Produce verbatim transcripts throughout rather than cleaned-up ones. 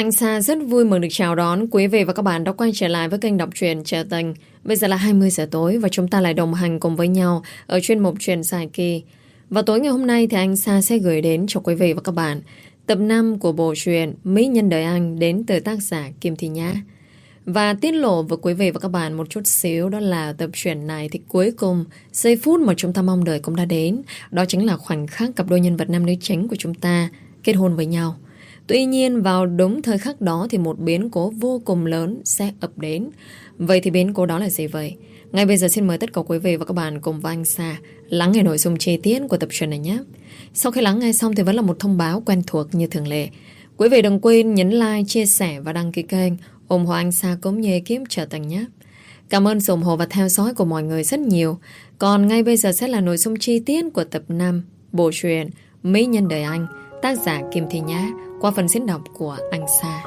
Anh Sa rất vui mừng được chào đón quý vị và các bạn đã quay trở lại với kênh đọc truyện Trà Tình. Bây giờ là hai mươi giờ tối và chúng ta lại đồng hành cùng với nhau ở chuyên mục Truyện Dài Kỳ. Và tối ngày hôm nay thì anh Sa sẽ gửi đến cho quý vị và các bạn tập năm của bộ truyện Mỹ Nhân Đời Anh đến từ tác giả Kim Thị Nhã. Và tiết lộ với quý vị và các bạn một chút xíu, đó là tập truyện này thì cuối cùng giây phút mà chúng ta mong đợi cũng đã đến. Đó chính là khoảnh khắc cặp đôi nhân vật nam nữ chính của chúng ta kết hôn với nhau. Tuy nhiên vào đúng thời khắc đó thì một biến cố vô cùng lớn sẽ ập đến. Vậy thì biến cố đó là gì vậy? Ngay bây giờ xin mời tất cả quý vị và các bạn cùng với anh Sa lắng nghe nội dung chi tiết của tập truyện này nhé. Sau khi lắng nghe xong thì vẫn là một thông báo quen thuộc như thường lệ. Quý vị đừng quên nhấn like, chia sẻ và đăng ký kênh, ủng hộ anh Sa cũng như ekip Trà Tình nhé. Cảm ơn sự ủng hộ và theo dõi của mọi người rất nhiều. Còn ngay bây giờ sẽ là nội dung chi tiết của tập năm bộ truyện Mỹ Nhân Đời Anh, tác giả Kim Thị Nhã, qua phần diễn đọc của anh Sa.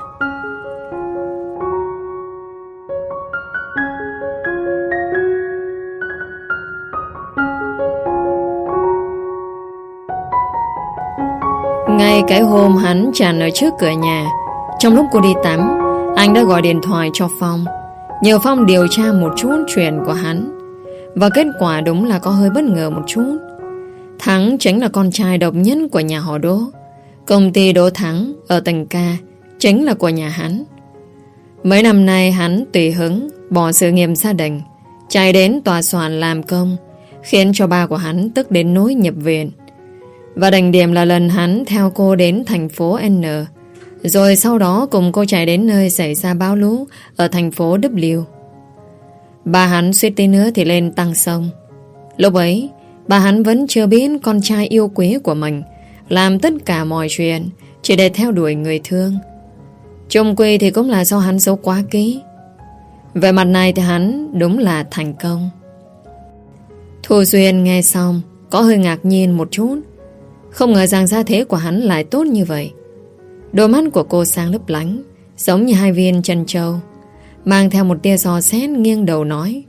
Ngay cái hôm hắn tràn ở trước cửa nhà, trong lúc cô đi tắm, anh đã gọi điện thoại cho Phong, nhờ Phong điều tra một chút chuyện của hắn. Và kết quả đúng là có hơi bất ngờ một chút. Thắng chính là con trai độc nhất của nhà họ Đỗ. Công ty Đỗ Thắng ở tầng Ca chính là của nhà hắn. Mấy năm nay hắn tùy hứng bỏ sự nghiệp gia đình, chạy đến tòa soạn làm công, khiến cho ba của hắn tức đến nỗi nhập viện. Và đỉnh điểm là lần hắn theo cô đến thành phố N, rồi sau đó cùng cô chạy đến nơi xảy ra bão lũ ở thành phố W. Ba hắn suýt tí nữa thì lên tăng sông. Lúc ấy bà hắn vẫn chưa biết con trai yêu quý của mình làm tất cả mọi chuyện chỉ để theo đuổi người thương. Chung quy thì cũng là do hắn giấu quá kỹ. Về mặt này thì hắn đúng là thành công. Thu Duyên nghe xong có hơi ngạc nhiên một chút. Không ngờ rằng gia thế của hắn lại tốt như vậy. Đôi mắt của cô sáng lấp lánh, giống như hai viên chân châu, mang theo một tia giò xét, nghiêng đầu nói: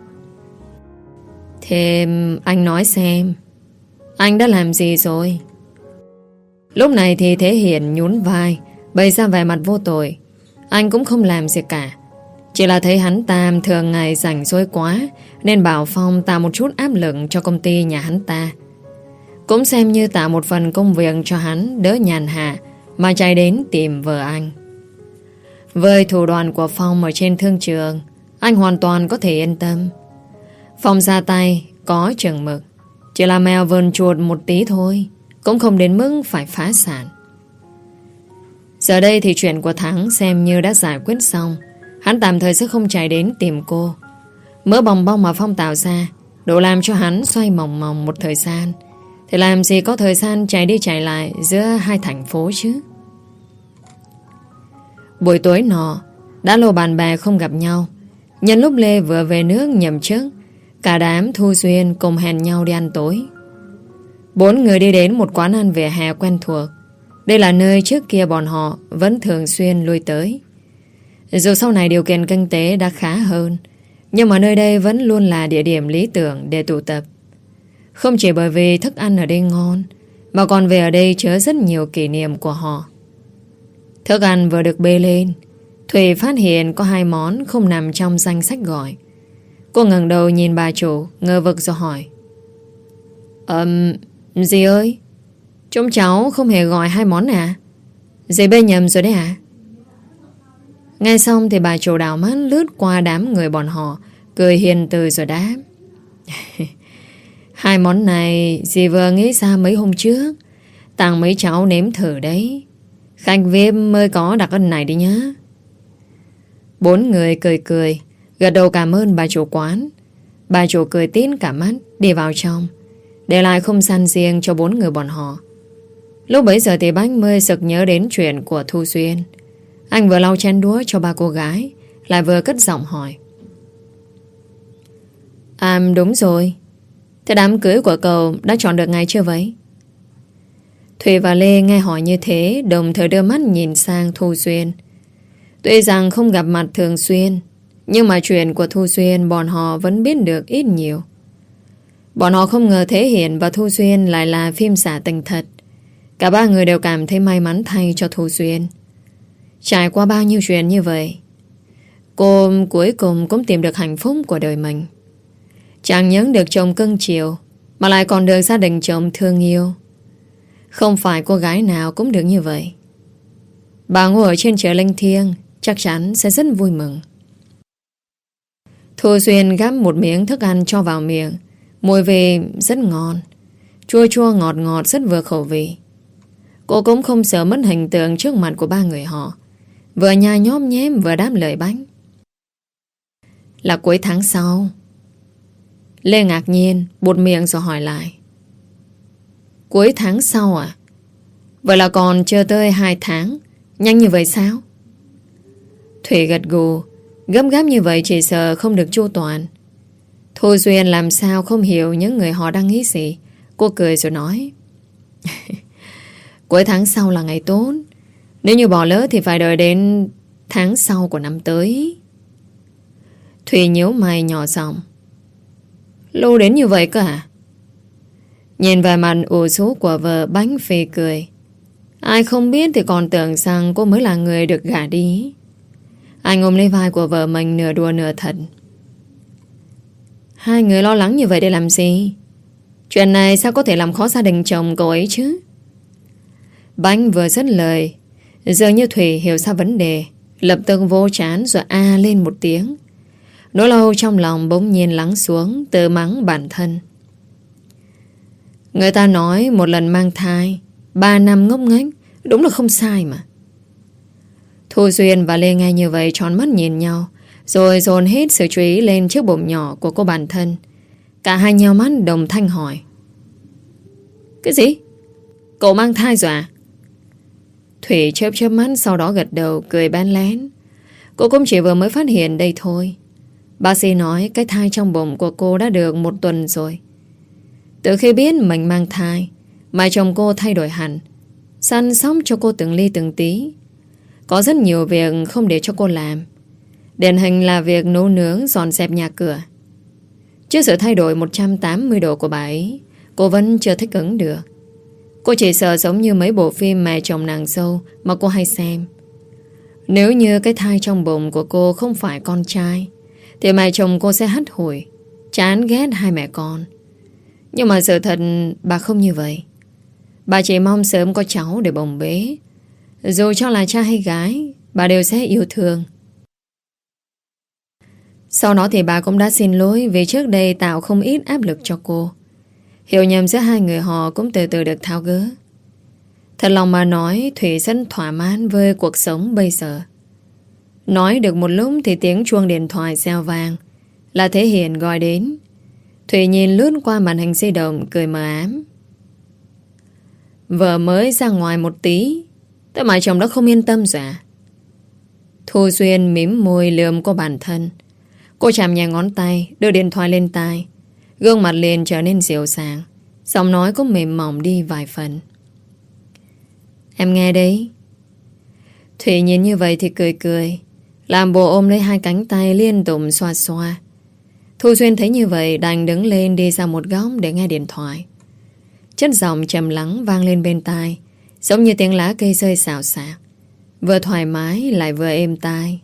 "Thế anh nói xem, anh đã làm gì rồi?" Lúc này thì Thế Hiển nhún vai, bày ra vẻ mặt vô tội. Anh cũng không làm gì cả, chỉ là thấy hắn ta thường ngày rảnh rỗi quá, nên bảo Phong tạo một chút áp lực cho công ty nhà hắn ta, cũng xem như tạo một phần công việc cho hắn đỡ nhàn hạ mà chạy đến tìm vợ anh. Với thủ đoạn của Phong ở trên thương trường, anh hoàn toàn có thể yên tâm. Phong ra tay có chừng mực, chỉ là mèo vờn chuột một tí thôi, cũng không đến mức phải phá sản. Giờ đây thì chuyện của Thắng xem như đã giải quyết xong. Hắn tạm thời sẽ không chạy đến tìm cô. Mớ bòng bong mà Phong tạo ra đủ làm cho hắn xoay mòng mòng một thời gian, thì làm gì có thời gian chạy đi chạy lại giữa hai thành phố chứ. Buổi tối nọ, đã lâu bạn bè không gặp nhau. Nhân lúc Lê vừa về nước nhậm chức, cả đám Thu Duyên cùng hẹn nhau đi ăn tối. Bốn người đi đến một quán ăn vỉa hè quen thuộc. Đây là nơi trước kia bọn họ vẫn thường xuyên lui tới. Dù sau này điều kiện kinh tế đã khá hơn, nhưng mà nơi đây vẫn luôn là địa điểm lý tưởng để tụ tập. Không chỉ bởi vì thức ăn ở đây ngon, mà còn vì ở đây chứa rất nhiều kỷ niệm của họ. Thức ăn vừa được bê lên, Thủy phát hiện có hai món không nằm trong danh sách gọi. Cô ngẩng đầu nhìn bà chủ, ngơ vực rồi hỏi: Ờm, dì ơi, chúng cháu không hề gọi hai món à? Dì bê nhầm rồi đấy à? Nghe xong thì bà chủ đảo mắt lướt qua đám người bọn họ, cười hiền từ rồi đáp: Hai món này dì vừa nghĩ ra mấy hôm trước, tặng mấy cháu nếm thử đấy. Khách vi ai pi mới có đặc ân này đi nhá. Bốn người cười cười, gật đầu cảm ơn bà chủ quán. Bà chủ cười tít cả mắt, đi vào trong, để lại không gian riêng cho bốn người bọn họ. Lúc bấy giờ thì Bách mới sực nhớ đến chuyện của Thu Duyên. Anh vừa lau chén đũa cho ba cô gái, lại vừa cất giọng hỏi: À đúng rồi, thế đám cưới của cậu đã chọn được ngày chưa vậy? Thùy và Lê nghe hỏi như thế, đồng thời đưa mắt nhìn sang Thu Duyên. Tuy rằng không gặp mặt thường xuyên, nhưng mà chuyện của Thu Duyên bọn họ vẫn biết được ít nhiều. Bọn họ không ngờ Thế Hiển và Thu Duyên lại là phim giả tình thật. Cả ba người đều cảm thấy may mắn thay cho Thu Duyên. Trải qua bao nhiêu chuyện như vậy, cô cuối cùng cũng tìm được hạnh phúc của đời mình. Chẳng những được chồng cưng chiều, mà lại còn được gia đình chồng thương yêu. Không phải cô gái nào cũng được như vậy. Bà ngồi ở trên chợ linh thiêng chắc chắn sẽ rất vui mừng. Thu Duyên gắp một miếng thức ăn cho vào miệng. Mùi vị rất ngon, chua chua ngọt ngọt rất vừa khẩu vị. Cô cũng không sợ mất hình tượng trước mặt của ba người họ. Vừa nhai nhóp nhém vừa đáp lời bánh. Là cuối tháng sau. Lê ngạc nhiên buột miệng rồi hỏi lại. Cuối tháng sau à? Vậy là còn chưa tới hai tháng. Nhanh như vậy sao? Thủy gật gù. Gấp gáp như vậy chỉ sợ không được chu toàn. Thu Duyên làm sao không hiểu những người họ đang nghĩ gì. Cô cười rồi nói. Cuối tháng sau là ngày tốt. Nếu như bỏ lỡ thì phải đợi đến tháng sau của năm tới. Thủy nhíu mày nhỏ giọng. Lâu đến như vậy cơ à? Nhìn về mặt ủ rũ của vợ, Bánh phì cười. Ai không biết thì còn tưởng rằng cô mới là người được gả đi. Anh ôm lấy vai của vợ mình nửa đùa nửa thật. Hai người lo lắng như vậy để làm gì? Chuyện này sao có thể làm khó gia đình chồng cậu ấy chứ? Bánh vừa dứt lời, dường như Thủy hiểu ra vấn đề, lập tức vô chán rồi a lên một tiếng. Nỗi lâu trong lòng bỗng nhiên lắng xuống, tự mắng bản thân. Người ta nói một lần mang thai, ba năm ngốc nghếch, đúng là không sai mà. Thu Duyên và Lê nghe như vậy tròn mắt nhìn nhau, rồi dồn hết sự chú ý lên chiếc bụng nhỏ của cô bản thân. Cả hai nheo mắt đồng thanh hỏi. Cái gì? Cậu mang thai rồi à? Thủy chớp chớp mắt, sau đó gật đầu cười bén lén. Cô cũng chỉ vừa mới phát hiện đây thôi. Bác sĩ nói cái thai trong bụng của cô đã được một tuần rồi. Từ khi biết mình mang thai, mà chồng cô thay đổi hẳn, săn sóc cho cô từng ly từng tí. Có rất nhiều việc không để cho cô làm. Điển hình là việc nấu nướng, dọn dẹp nhà cửa. Trước sự thay đổi một trăm tám mươi độ của bà ấy, cô vẫn chưa thích ứng được. Cô chỉ sợ giống như mấy bộ phim Mẹ chồng nàng dâu mà cô hay xem. Nếu như cái thai trong bụng của cô không phải con trai, thì mẹ chồng cô sẽ hắt hủi, chán ghét hai mẹ con. Nhưng mà sự thật bà không như vậy. Bà chỉ mong sớm có cháu để bồng bế. Dù cho là cha hay gái, bà đều sẽ yêu thương. Sau đó thì bà cũng đã xin lỗi vì trước đây tạo không ít áp lực cho cô. Hiểu nhầm giữa hai người họ cũng từ từ được tháo gỡ. Thật lòng mà nói, Thủy rất thỏa mãn với cuộc sống bây giờ. Nói được một lúc thì tiếng chuông điện thoại reo vang. Là Thế Hiền gọi đến. Thủy nhìn lướt qua màn hình di động cười mờ ám. Vợ mới ra ngoài một tí, tại mà chồng đó không yên tâm rồi à? Thu Duyên mím môi lườm cô bản thân. Cô chạm nhẹ ngón tay, đưa điện thoại lên tai. Gương mặt liền trở nên dịu dàng, giọng nói cũng mềm mỏng đi vài phần. Em nghe đấy. Thủy nhìn như vậy thì cười cười, làm bộ ôm lấy hai cánh tay liên tục xoa xoa. Thu Duyên thấy như vậy đành đứng lên đi ra một góc để nghe điện thoại. Chất giọng trầm lắng vang lên bên tai, giống như tiếng lá cây rơi xào xạc, vừa thoải mái lại vừa êm tai.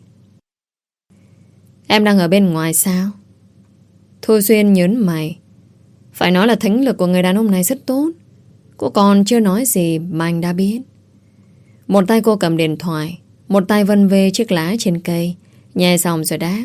Em đang ở bên ngoài sao? Thu Duyên nhớn mày. Phải nói là thính lực của người đàn ông này rất tốt. Cô còn chưa nói gì mà anh đã biết. Một tay cô cầm điện thoại, một tay vân về chiếc lá trên cây, nhẹ giọng rồi đáp.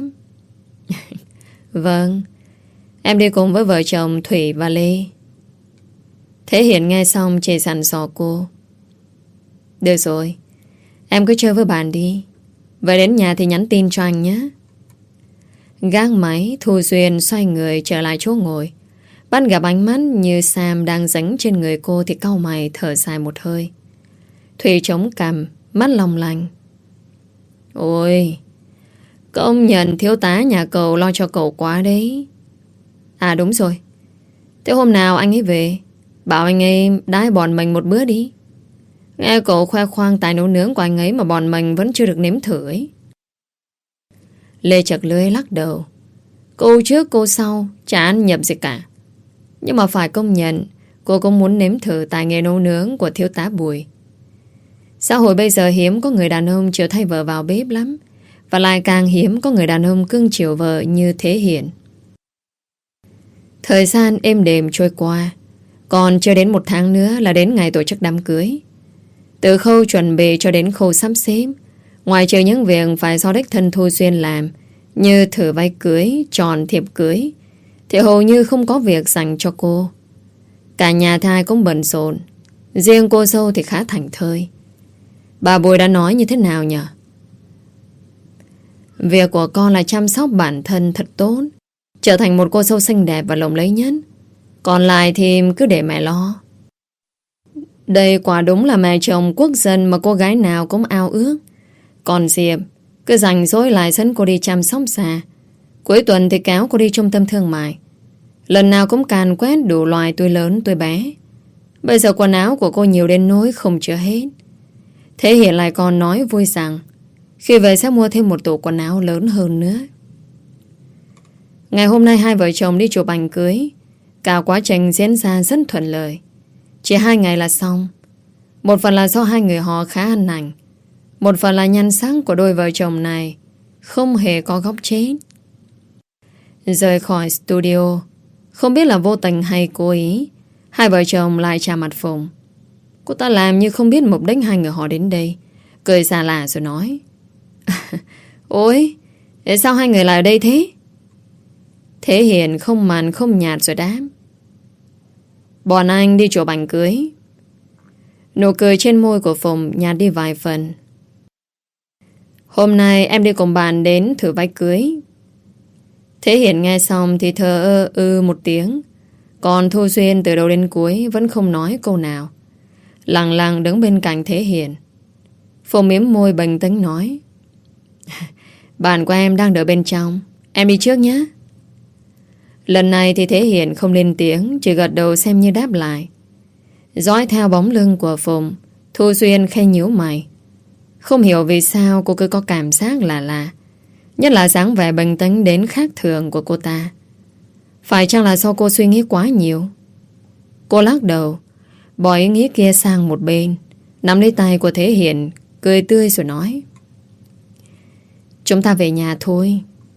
Vâng, em đi cùng với vợ chồng Thủy và Lê. Thế Hiền nghe xong chỉ dặn dò cô. Được rồi, em cứ chơi với bạn đi. Về đến nhà thì nhắn tin cho anh nhé. Gác máy, Thu Duyên xoay người trở lại chỗ ngồi. Bắt gặp ánh mắt như Sam đang dính trên người cô thì cau mày thở dài một hơi. Thủy chống cằm, mắt long lanh. Ôi, công nhận thiếu tá nhà cậu lo cho cậu quá đấy. À đúng rồi, thế hôm nào anh ấy về, bảo anh ấy đái bọn mình một bữa đi. Nghe cậu khoe khoang tài nấu nướng của anh ấy mà bọn mình vẫn chưa được nếm thử ấy. Lê chật lưỡi lắc đầu. Cô trước cô sau chả ăn nhập gì cả. Nhưng mà phải công nhận, cô cũng muốn nếm thử tài nghề nấu nướng của thiếu tá Bùi. Xã hội bây giờ hiếm có người đàn ông chịu thay vợ vào bếp lắm. Và lại càng hiếm có người đàn ông cưng chiều vợ như Thế Hiển. Thời gian êm đềm trôi qua. Còn chưa đến một tháng nữa là đến ngày tổ chức đám cưới. Từ khâu chuẩn bị cho đến khâu sắp xếp, ngoài trừ những việc phải do đích thân Thu Xuyên làm, như thử váy cưới, tròn thiệp cưới, thì hầu như không có việc dành cho cô. Cả nhà trai cũng bận rộn. Riêng cô dâu thì khá thảnh thơi. Bà Bùi đã nói như thế nào nhỉ? Việc của con là chăm sóc bản thân thật tốt, trở thành một cô dâu xinh đẹp và lộng lẫy nhất. Còn lại thì cứ để mẹ lo. Đây quả đúng là mẹ chồng quốc dân mà cô gái nào cũng ao ước. Còn Diệp cứ rảnh rỗi lại dẫn cô đi chăm sóc xa. Cuối tuần thì kéo cô đi trung tâm thương mại. Lần nào cũng càn quét đủ loại túi lớn túi bé. Bây giờ quần áo của cô nhiều đến nỗi không chứa hết. Thế Hiển lại còn nói vui rằng khi về sẽ mua thêm một tủ quần áo lớn hơn nữa. Ngày hôm nay hai vợ chồng đi chụp ảnh cưới. Cả quá trình diễn ra rất thuận lợi. Chỉ hai ngày là xong. Một phần là do hai người họ khá ăn nảnh, một phần là nhan sắc của đôi vợ chồng này không hề có góc chết. Rời khỏi studio, không biết là vô tình hay cố ý, hai vợ chồng lại chạm mặt Phùng. Cô ta làm như không biết mục đích hai người họ đến đây, cười xà lả rồi nói: Ôi, tại sao hai người lại ở đây thế? Thế Hiển không mặn không nhạt rồi đáp: Bọn anh đi chụp ảnh cưới. Nụ cười trên môi của Phùng nhạt đi vài phần. Hôm nay em đi cùng bạn đến thử váy cưới. Thế Hiển nghe xong thì thờ ơ ư một tiếng. Còn Thu Xuyên từ đầu đến cuối vẫn không nói câu nào, lặng lặng đứng bên cạnh Thế Hiển. Phùng mím môi bình tĩnh nói: Bạn của em đang đợi bên trong, em đi trước nhé. Lần này thì Thế Hiển không lên tiếng, chỉ gật đầu xem như đáp lại. Dõi theo bóng lưng của Phùng, Thu Xuyên khẽ nhíu mày. Không hiểu vì sao cô cứ có cảm giác lạ lạ, nhất là dáng vẻ bình tĩnh đến khác thường của cô ta. Phải chăng là do cô suy nghĩ quá nhiều? Cô lắc đầu, bỏ ý nghĩ kia sang một bên, nắm lấy tay của Thế Hiển, cười tươi rồi nói: Chúng ta về nhà thôi.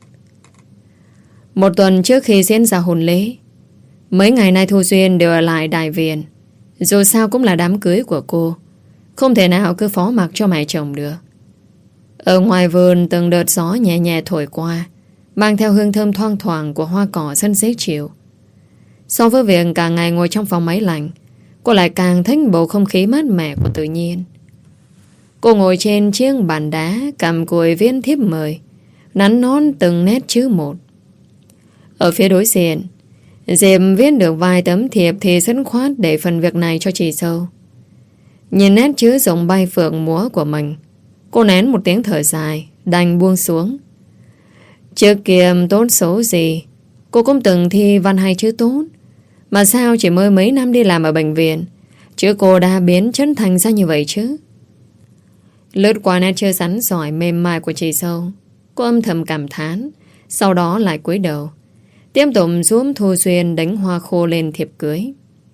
Một tuần trước khi diễn ra hôn lễ, mấy ngày nay Thu Xuyên đều ở lại đại viện. Dù sao cũng là đám cưới của cô, không thể nào cứ phó mặc cho mẹ chồng được. Ở ngoài vườn từng đợt gió nhẹ nhẹ thổi qua, mang theo hương thơm thoang thoảng của hoa cỏ rất dễ chịu. So với việc cả ngày ngồi trong phòng máy lạnh, cô lại càng thích bầu không khí mát mẻ của tự nhiên. Cô ngồi trên chiếc bàn đá, cầm cùi viết thiếp mời, nắn nón từng nét chữ một. Ở phía đối diện, Diệp viết được vài tấm thiệp thì dứt khoát để phần việc này cho chị dâu. Nhìn nét chữ rồng bay phượng múa của mình, cô nén một tiếng thở dài, đành buông xuống. Trước kia tốt xấu gì, cô cũng từng thi văn hay chữ tốt, mà sao chỉ mới mấy năm đi làm ở bệnh viện, chứ cô đã biến chân thành ra như vậy chứ. Lướt qua nét chữ rắn giỏi mềm mại của chị dâu, cô âm thầm cảm thán, sau đó lại cúi đầu tiếp tục giúp Thu Xuyên đánh hoa khô lên thiệp cưới.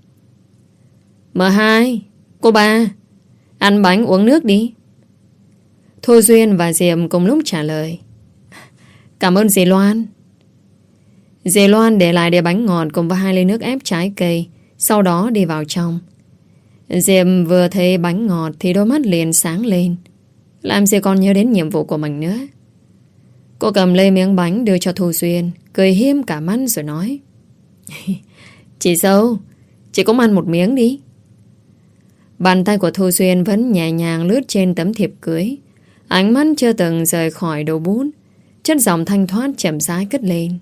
M hai, cô ba, ăn bánh uống nước đi. Thu Xuyên và Diệp cùng lúc trả lời: Cảm ơn dì Loan. Dì Loan để lại đĩa bánh ngọt cùng với hai ly nước ép trái cây, sau đó đi vào trong. Diệp vừa thấy bánh ngọt thì đôi mắt liền sáng lên, làm gì còn nhớ đến nhiệm vụ của mình nữa. Cô cầm lấy miếng bánh đưa cho Thu Xuyên, cười hiếm cả mắt rồi nói: Chị dâu, chị cũng ăn một miếng đi. Bàn tay của Thu Xuyên vẫn nhẹ nhàng lướt trên tấm thiệp cưới, ánh mắt chưa từng rời khỏi đầu bút, chất giọng thanh thoát chậm rãi cất lên: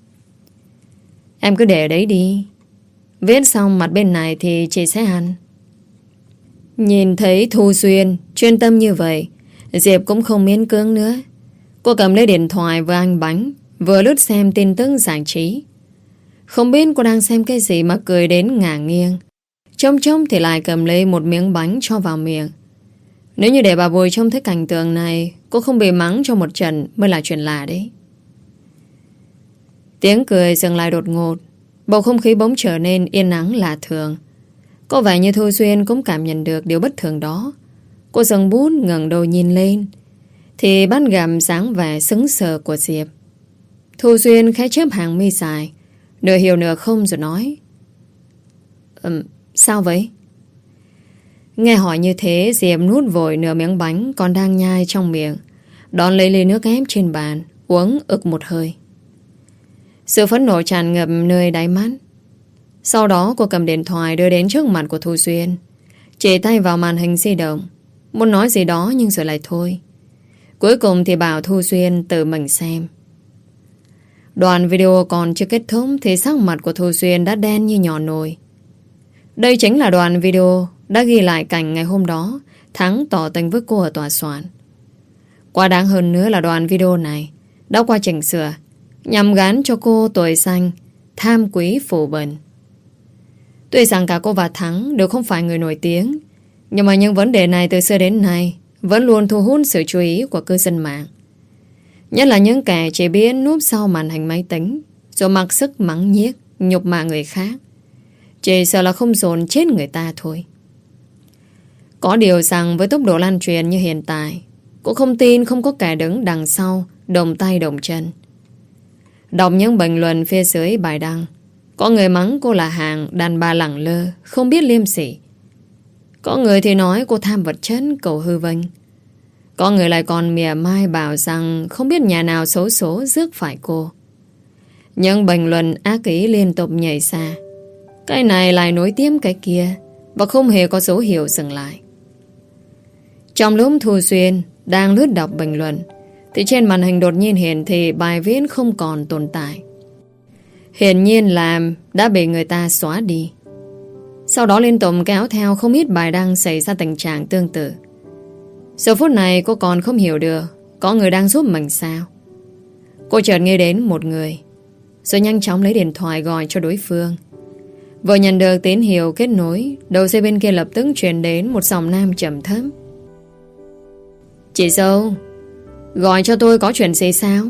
Em cứ để ở đấy đi, viết xong mặt bên này thì chị sẽ ăn. Nhìn thấy Thu Xuyên chuyên tâm như vậy, Diệp cũng không miễn cưỡng nữa. Cô cầm lấy điện thoại vừa ăn bánh, vừa lướt xem tin tức giải trí. Không biết cô đang xem cái gì mà cười đến ngả nghiêng. Trông trông thì lại cầm lấy một miếng bánh cho vào miệng. Nếu như để bà Bùi trông thấy cảnh tượng này, cô không bị mắng cho một trận mới là chuyện lạ đấy. Tiếng cười dừng lại đột ngột, bầu không khí bỗng trở nên yên ắng lạ thường. Có vẻ như Thu Xuyên cũng cảm nhận được điều bất thường đó. Cô dừng bút ngẩng đầu nhìn lên thì bắt gặp dáng vẻ sững sờ của Diệp. Thu Duyên khẽ chớp hàng mi dài, nửa hiểu nửa không rồi nói: um, Sao vậy? Nghe hỏi như thế, Diệp nuốt vội nửa miếng bánh còn đang nhai trong miệng, đón lấy ly nước ép trên bàn, uống ực một hơi. Sự phẫn nộ tràn ngập nơi đáy mắt. Sau đó cô cầm điện thoại đưa đến trước mặt của Thu Duyên, chỉ tay vào màn hình di động, muốn nói gì đó nhưng rồi lại thôi. Cuối cùng thì bảo Thu Duyên tự mình xem. Đoạn video còn chưa kết thúc thì sắc mặt của Thu Duyên đã đen như nhỏ nồi. Đây chính là đoạn video đã ghi lại cảnh ngày hôm đó Thắng tỏ tình với cô ở tòa soạn. Quá đáng hơn nữa là đoạn video này đã qua chỉnh sửa nhằm gán cho cô tội danh tham quý phủ bẩn. Tuy rằng cả cô và Thắng đều không phải người nổi tiếng, nhưng mà những vấn đề này từ xưa đến nay vẫn luôn thu hút sự chú ý của cư dân mạng. Nhất là những kẻ chỉ biết núp sau màn hình máy tính rồi mặc sức mắng nhiếc, nhục mạ người khác, chỉ sợ là không dồn chết người ta thôi. Có điều rằng với tốc độ lan truyền như hiện tại, cô không tin không có kẻ đứng đằng sau đồng tay đồng chân. Đọc những bình luận phía dưới bài đăng, có người mắng cô là hàng đàn bà lẳng lơ, không biết liêm sỉ. Có người thì nói cô tham vật chất, cầu hư vinh. Có người lại còn mỉa mai bảo rằng không biết nhà nào xấu số rước phải cô. Những bình luận ác ý liên tục nhảy xa, cái này lại nối tiếp cái kia, và không hề có dấu hiệu dừng lại. Trong lúc Thu Duyên đang lướt đọc bình luận thì trên màn hình đột nhiên hiển thị bài viết không còn tồn tại. Hiển nhiên là đã bị người ta xóa đi. Sau đó liên tục kéo theo không ít bài đăng xảy ra tình trạng tương tự. Giờ phút này cô còn không hiểu được có người đang giúp mình sao. Cô chợt nghĩ đến một người, rồi nhanh chóng lấy điện thoại gọi cho đối phương. Vừa nhận được tín hiệu kết nối, đầu dây bên kia lập tức truyền đến một giọng nam trầm thấp: Chị dâu, gọi cho tôi có chuyện gì sao?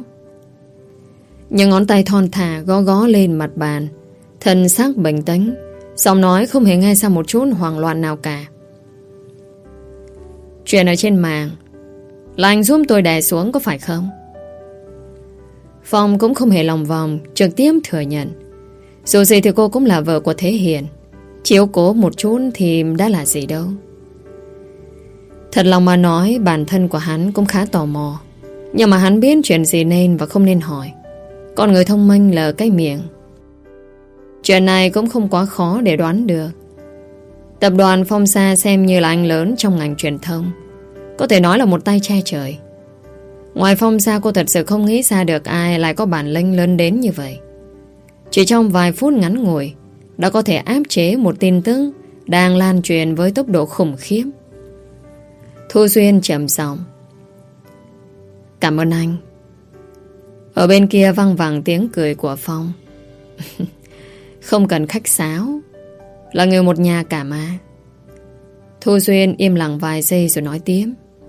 Những ngón tay thon thả gõ gõ lên mặt bàn, thân xác bình tĩnh, giọng nói không hề nghe ra một chút hoảng loạn nào cả. Chuyện ở trên mạng là anh giúp tôi đè xuống có phải không? Phong cũng không hề lòng vòng, trực tiếp thừa nhận. Dù gì thì cô cũng là vợ của Thế Hiền, chiếu cố một chút thì đã là gì đâu. Thật lòng mà nói, bản thân của hắn cũng khá tò mò, nhưng mà hắn biết chuyện gì nên và không nên hỏi. Con người thông minh lờ cái miệng. Chuyện này cũng không quá khó để đoán được. Tập đoàn Phong Sa xem như là anh lớn trong ngành truyền thông, có thể nói là một tay che trời. Ngoài Phong Sa, cô thật sự không nghĩ ra được ai lại có bản lĩnh lớn đến như vậy. Chỉ trong vài phút ngắn ngủi đã có thể áp chế một tin tức đang lan truyền với tốc độ khủng khiếp. Thu Duyên trầm giọng: Cảm ơn anh. Ở bên kia văng vẳng tiếng cười của Phong. Không cần khách sáo, là người một nhà cả mà. Thu Duyên im lặng vài giây rồi nói tiếp: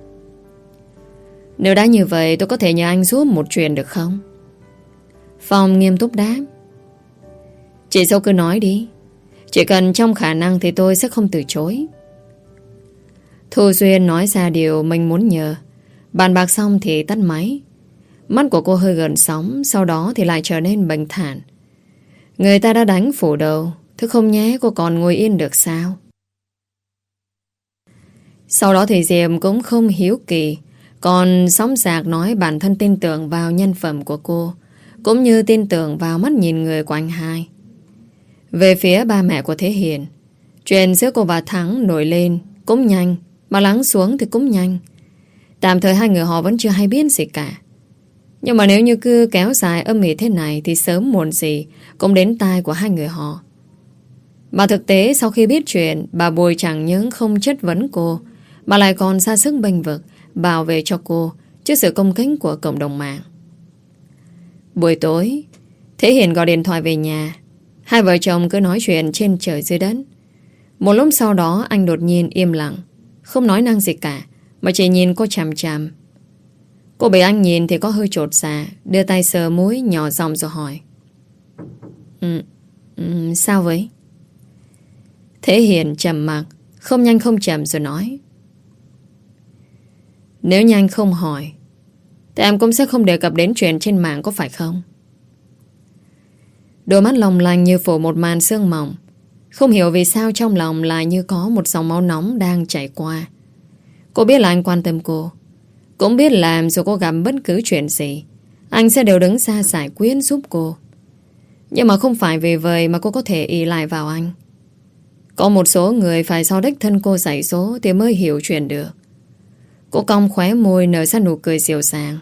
Nếu đã như vậy, tôi có thể nhờ anh giúp một chuyện được không? Phong nghiêm túc đáp: Chị dâu cứ nói đi, chỉ cần trong khả năng thì tôi sẽ không từ chối. Thu Duyên nói ra điều mình muốn nhờ. Bàn bạc xong thì tắt máy. Mắt của cô hơi gần sóng, sau đó thì lại trở nên bình thản. Người ta đã đánh phủ đầu, thứ không nhé, cô còn ngồi yên được sao? Sau đó thì Diệm cũng không hiếu kỳ, còn sóng sạc nói bản thân tin tưởng vào nhân phẩm của cô, cũng như tin tưởng vào mắt nhìn người của anh hai. Về phía ba mẹ của Thế Hiền, chuyện giữa cô và Thắng nổi lên cũng nhanh, mà lắng xuống thì cũng nhanh. Tạm thời hai người họ vẫn chưa hay biết gì cả. Nhưng mà nếu như cứ kéo dài âm ỉ thế này thì sớm muộn gì cũng đến tai của hai người họ. Mà thực tế sau khi biết chuyện, bà Bùi chẳng những không chất vấn cô, mà lại còn ra sức bênh vực bảo vệ cho cô trước sự công kích của cộng đồng mạng. Buổi tối, Thế Hiền gọi điện thoại về nhà. Hai vợ chồng cứ nói chuyện trên trời dưới đất. Một lúc sau đó anh đột nhiên im lặng, không nói năng gì cả, mà chỉ nhìn cô chằm chằm. Cô bị anh nhìn thì có hơi chột dạ, đưa tay sờ mũi nhỏ giọng rồi hỏi: ừ, ừ, Sao vậy? Thế Hiền trầm mặc, không nhanh không chậm rồi nói: Nếu như anh không hỏi thì em cũng sẽ không đề cập đến chuyện trên mạng, có phải không? Đôi mắt long lanh như phủ một màn sương mỏng. Không hiểu vì sao trong lòng lại như có một dòng máu nóng đang chảy qua. Cô biết là anh quan tâm cô, cũng biết làm dù cô gặp bất cứ chuyện gì anh sẽ đều đứng ra giải quyết giúp cô. Nhưng mà không phải vì vậy mà cô có thể ỷ lại vào anh. Có một số người phải do đích thân cô dạy dỗ thì mới hiểu chuyện được. Cô cong khóe môi nở ra nụ cười dịu dàng.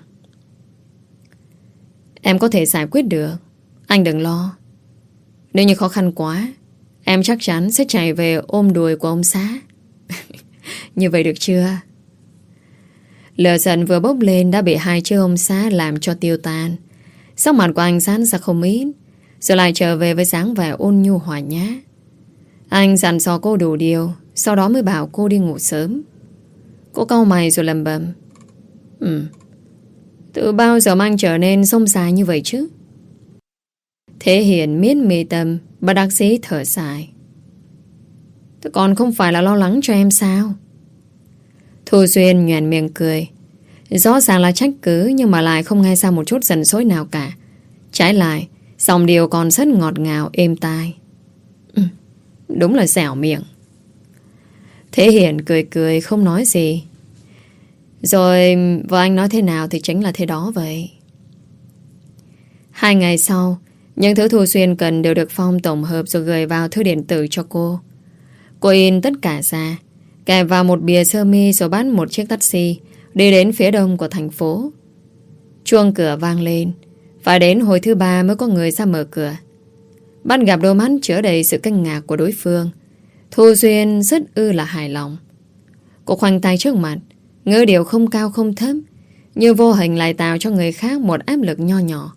Em có thể giải quyết được, anh đừng lo. Nếu như khó khăn quá, em chắc chắn sẽ chạy về ôm đùi của ông xã. Như vậy được chưa? Lửa giận vừa bốc lên đã bị hai chữ ông xã làm cho tiêu tan. Sắc mặt của anh giãn ra không ít, rồi lại trở về với dáng vẻ ôn nhu hòa nhã. Anh dặn dò cô đủ điều, sau đó mới bảo cô đi ngủ sớm. Cô cau mày rồi lẩm bẩm. Ừ, từ bao giờ mà anh trở nên rông dài như vậy chứ? Thế Hiền miết mì tâm, bất đắc dĩ thở dài. Tôi còn không phải là lo lắng cho em sao? Thu Duyên nhoẻn miệng cười. Rõ ràng là trách cứ, nhưng mà lại không nghe ra một chút giận dỗi nào cả. Trái lại, giọng điệu còn rất ngọt ngào êm tai. Ừ, đúng là dẻo miệng. Thế Hiền cười cười không nói gì. Rồi vợ anh nói thế nào thì chính là thế đó vậy. Hai ngày sau, những thứ Thu Duyên cần đều được Phong tổng hợp rồi gửi vào thư điện tử cho cô. Cô in tất cả ra, kẹp vào một bìa sơ mi rồi bắt một chiếc taxi đi đến phía đông của thành phố. Chuông cửa vang lên. Phải đến hồi thứ ba mới có người ra mở cửa. Bắt gặp đôi mắt chứa đầy sự kinh ngạc của đối phương, Thu Duyên rất ư là hài lòng. Cô khoanh tay trước mặt, ngữ điệu không cao không thấp, như vô hình lại tạo cho người khác một áp lực nho nhỏ.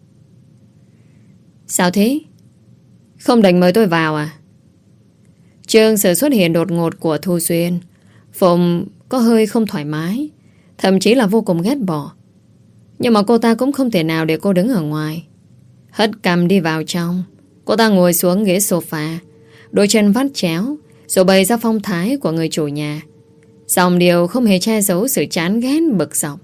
Sao thế? Không định mời tôi vào à? Trước sự xuất hiện đột ngột của Thu Duyên, Phụng có hơi không thoải mái, thậm chí là vô cùng ghét bỏ. Nhưng mà cô ta cũng không thể nào để cô đứng ở ngoài. Hất cằm đi vào trong. Cô ta ngồi xuống ghế sofa, đôi chân vắt chéo, rồi bày ra phong thái của người chủ nhà. Dòng điều không hề che giấu sự chán ghét bực dọc.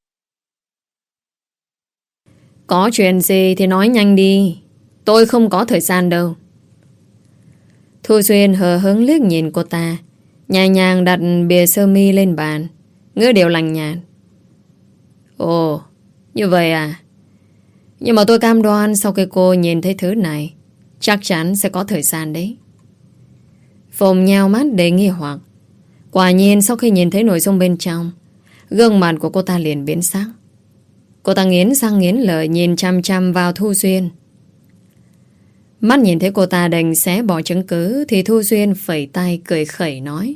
Có chuyện gì thì nói nhanh đi, tôi không có thời gian đâu. Thu Duyên hờ hững liếc nhìn cô ta, nhẹ nhàng đặt bìa sơ mi lên bàn, ngữ điệu lạnh nhạt. Ồ, như vậy à? Nhưng mà tôi cam đoan sau khi cô nhìn thấy thứ này, chắc chắn sẽ có thời gian đấy. Phùng nheo mắt để nghi hoặc. Quả nhiên sau khi nhìn thấy nội dung bên trong, gương mặt của cô ta liền biến sắc. Cô ta nghiến răng nghiến lợi nhìn chăm chăm vào Thu Duyên. Mắt nhìn thấy cô ta đành xé bỏ chứng cứ thì Thu Duyên phẩy tay cười khẩy nói.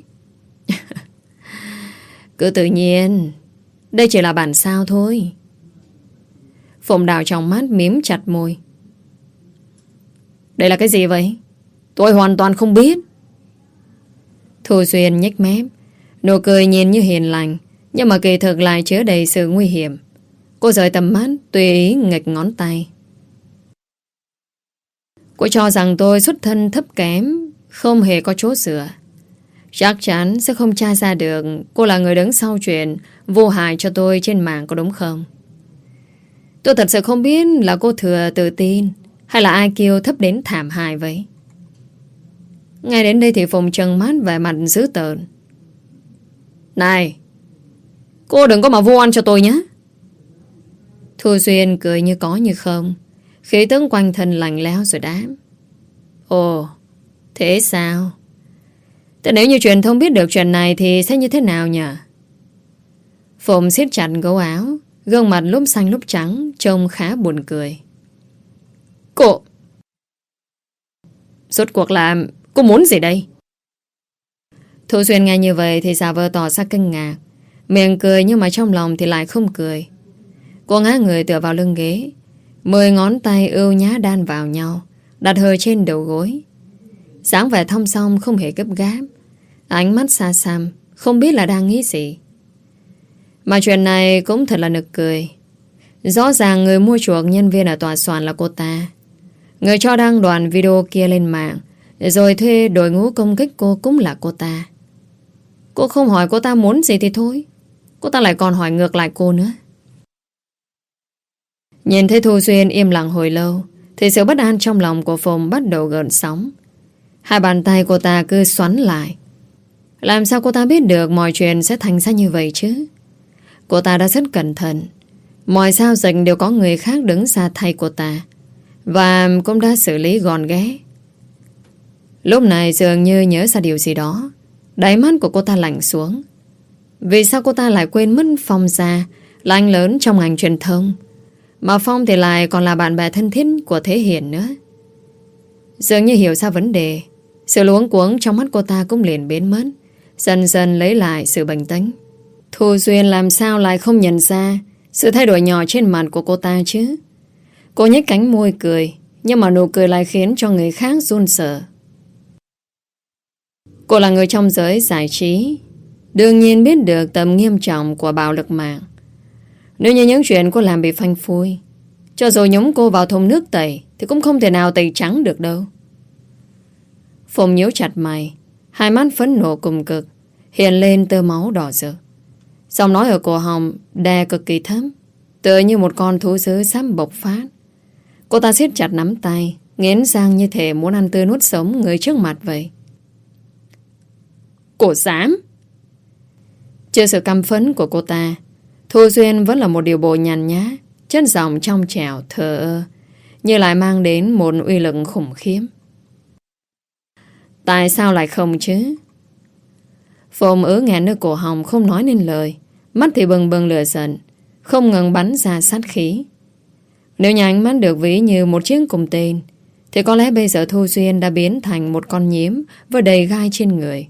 Cứ tự nhiên, đây chỉ là bản sao thôi. Phụng đào trong mắt mím chặt môi. Đây là cái gì vậy? Tôi hoàn toàn không biết. Thu Duyên nhếch mép, nụ cười nhìn như hiền lành, nhưng mà kỳ thực lại chứa đầy sự nguy hiểm. Cô rời tầm mắt, tùy ý nghịch ngón tay. Cô cho rằng tôi xuất thân thấp kém, không hề có chỗ sửa. Chắc chắn sẽ không tra ra được cô là người đứng sau chuyện vô hại cho tôi trên mạng, có đúng không? Tôi thật sự không biết là cô thừa tự tin hay là i kiu thấp đến thảm hại vậy. Ngay đến đây thì Phùng trừng mắt vẻ mặt dữ tợn. Này, cô đừng có mà vu oan cho tôi nhé. Thu Duyên cười như có như không, khí tướng quanh thân lạnh lẽo rồi đáp. Ồ, thế sao? Thế nếu như truyền thông biết được chuyện này thì sẽ như thế nào nhỉ? Phùng siết chặt gấu áo, gương mặt lúc xanh lúc trắng, trông khá buồn cười. Cô... Rốt cuộc là cô muốn gì đây? Thu Duyên nghe như vậy thì giả vờ tỏ ra kinh ngạc, miệng cười nhưng mà trong lòng thì lại không cười. Cô ngã người tựa vào lưng ghế, mười ngón tay ưu nhã đan vào nhau, đặt hơi trên đầu gối. Dáng vẻ thong song không hề gấp gáp, ánh mắt xa xăm, không biết là đang nghĩ gì. Mà chuyện này cũng thật là nực cười. Rõ ràng người mua chuộc nhân viên ở tòa soạn là cô ta. Người cho đăng đoạn video kia lên mạng, rồi thuê đội ngũ công kích cô cũng là cô ta. Cô không hỏi cô ta muốn gì thì thôi, Cô ta lại còn hỏi ngược lại cô nữa. Nhìn thấy Thu Duyên im lặng hồi lâu thì sự bất an trong lòng của Phùng bắt đầu gợn sóng. Hai bàn tay cô ta cứ xoắn lại. Làm sao cô ta biết được mọi chuyện sẽ thành ra như vậy chứ? Cô ta đã rất cẩn thận. Mọi giao dịch đều có người khác đứng ra thay cô ta, và cũng đã xử lý gọn ghẽ. Lúc này dường như nhớ ra điều gì đó, đáy mắt của cô ta lạnh xuống. Vì sao cô ta lại quên mất Phong gia là anh lớn trong ngành truyền thông, mà Phong thì lại còn là bạn bè thân thiết của Thế Hiển nữa? Dường như hiểu ra vấn đề, sự luống cuống trong mắt cô ta cũng liền biến mất, dần dần lấy lại sự bình tĩnh. Thu Duyên làm sao lại không nhận ra sự thay đổi nhỏ trên mặt của cô ta chứ? Cô nhếch cánh môi cười, nhưng mà nụ cười lại khiến cho người khác run sợ. Cô là người trong giới giải trí, đương nhiên biết được tầm nghiêm trọng của bạo lực mạng. Nếu như những chuyện cô làm bị phanh phui, cho dù nhúng cô vào thùng nước tẩy thì cũng không thể nào tẩy trắng được đâu. Phùng nhíu chặt mày, hai mắt phẫn nộ cùng cực, hiện lên tơ máu đỏ rực. Giọng nói ở cổ họng đè cực kỳ thấp, tựa như một con thú dữ sắp bộc phát. Cô ta siết chặt nắm tay, nghiến răng như thể muốn ăn tươi nuốt sống người trước mặt vậy. Cô dám? Trước sự căm phẫn của cô ta, Thu Duyên vẫn là một điều bộ nhàn nhã, chất giọng trong trẻo thờ ơ, như lại mang đến một uy lực khủng khiếp. Tại sao lại không chứ? Phùng ứ nghẹn nơi cổ họng không nói nên lời, mắt thì bừng bừng lửa giận, không ngừng bắn ra sát khí. Nếu nhà ánh mắt được ví như một chiếc cung tên, thì có lẽ bây giờ Thu Duyên đã biến thành một con nhím với đầy gai trên người.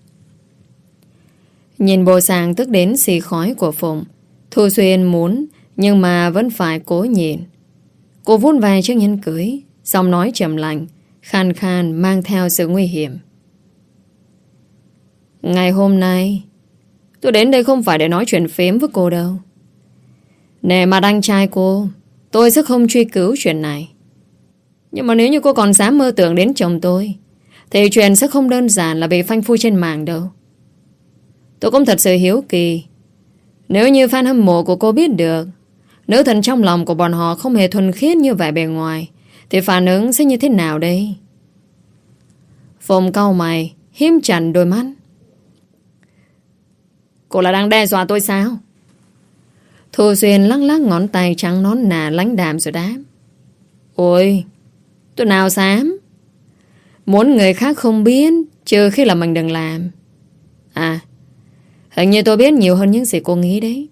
Nhìn bộ dạng tức đến xì khói của Phùng, Thu Duyên muốn, nhưng mà vẫn phải cố nhịn. Cô vuốt vai chiếc nhẫn cưới, giọng nói trầm lạnh, khan khan mang theo sự nguy hiểm. Ngày hôm nay tôi đến đây không phải để nói chuyện phím với cô đâu. Nể mặt anh trai cô, tôi sẽ không truy cứu chuyện này. Nhưng mà nếu như cô còn dám mơ tưởng đến chồng tôi, thì chuyện sẽ không đơn giản là bị phanh phui trên mạng đâu. Tôi cũng thật sự hiếu kỳ, nếu như fan hâm mộ của cô biết được nữ thần trong lòng của bọn họ không hề thuần khiết như vẻ bề ngoài, thì phản ứng sẽ như thế nào đây? Phùng cau mày, hiếm chặt đôi mắt. Cô là đang đe dọa tôi sao? Thu Duyên lắc lắc ngón tay trắng nón nà lãnh đạm rồi đáp. Ôi, tôi nào dám. Muốn người khác không biết, trừ khi là mình đừng làm. À, hình như tôi biết nhiều hơn những gì cô nghĩ đấy.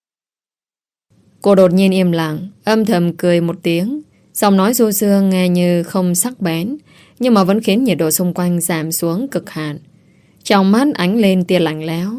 Cô đột nhiên im lặng, âm thầm cười một tiếng. Giọng nói du dương nghe như không sắc bén, nhưng mà vẫn khiến nhiệt độ xung quanh giảm xuống cực hạn. Trong mắt ánh lên tia lạnh lẽo.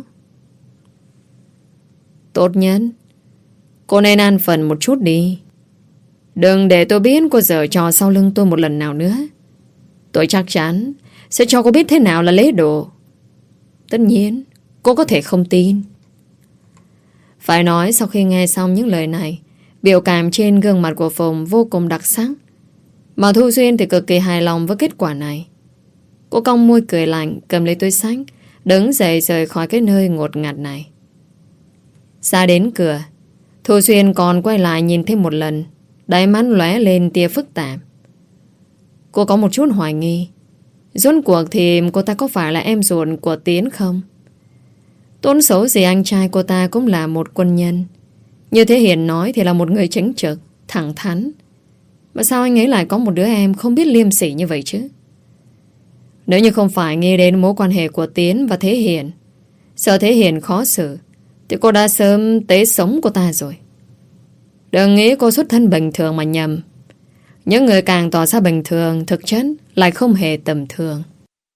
Tốt nhất cô nên an phận một chút đi. Đừng để tôi biết cô giở trò sau lưng tôi một lần nào nữa. Tôi chắc chắn sẽ cho cô biết thế nào là lễ độ. Tất nhiên cô có thể không tin. Phải nói sau khi nghe xong những lời này, biểu cảm trên gương mặt của Phùng vô cùng đặc sắc. Mà Thu Duyên thì cực kỳ hài lòng với kết quả này. Cô cong môi cười lạnh, cầm lấy túi xách, đứng dậy rời khỏi cái nơi ngột ngạt này. Ra đến cửa, Thu Duyên còn quay lại nhìn thêm một lần, đáy mắt lóe lên tia phức tạp. Cô có một chút hoài nghi, rốt cuộc thì cô ta có phải là em ruột của Tiến không? Tốn xấu gì anh trai cô ta cũng là một quân nhân, như Thế Hiển nói thì là một người chính trực, thẳng thắn. Mà sao anh ấy lại có một đứa em không biết liêm sỉ như vậy chứ? Nếu như không phải nghĩ đến mối quan hệ của Tiến và Thế Hiển, sợ Thế Hiển khó xử, thì cô đã sớm tế sống cô ta rồi. Đừng nghĩ cô xuất thân bình thường mà nhầm. Những người càng tỏ ra bình thường, thực chất lại không hề tầm thường.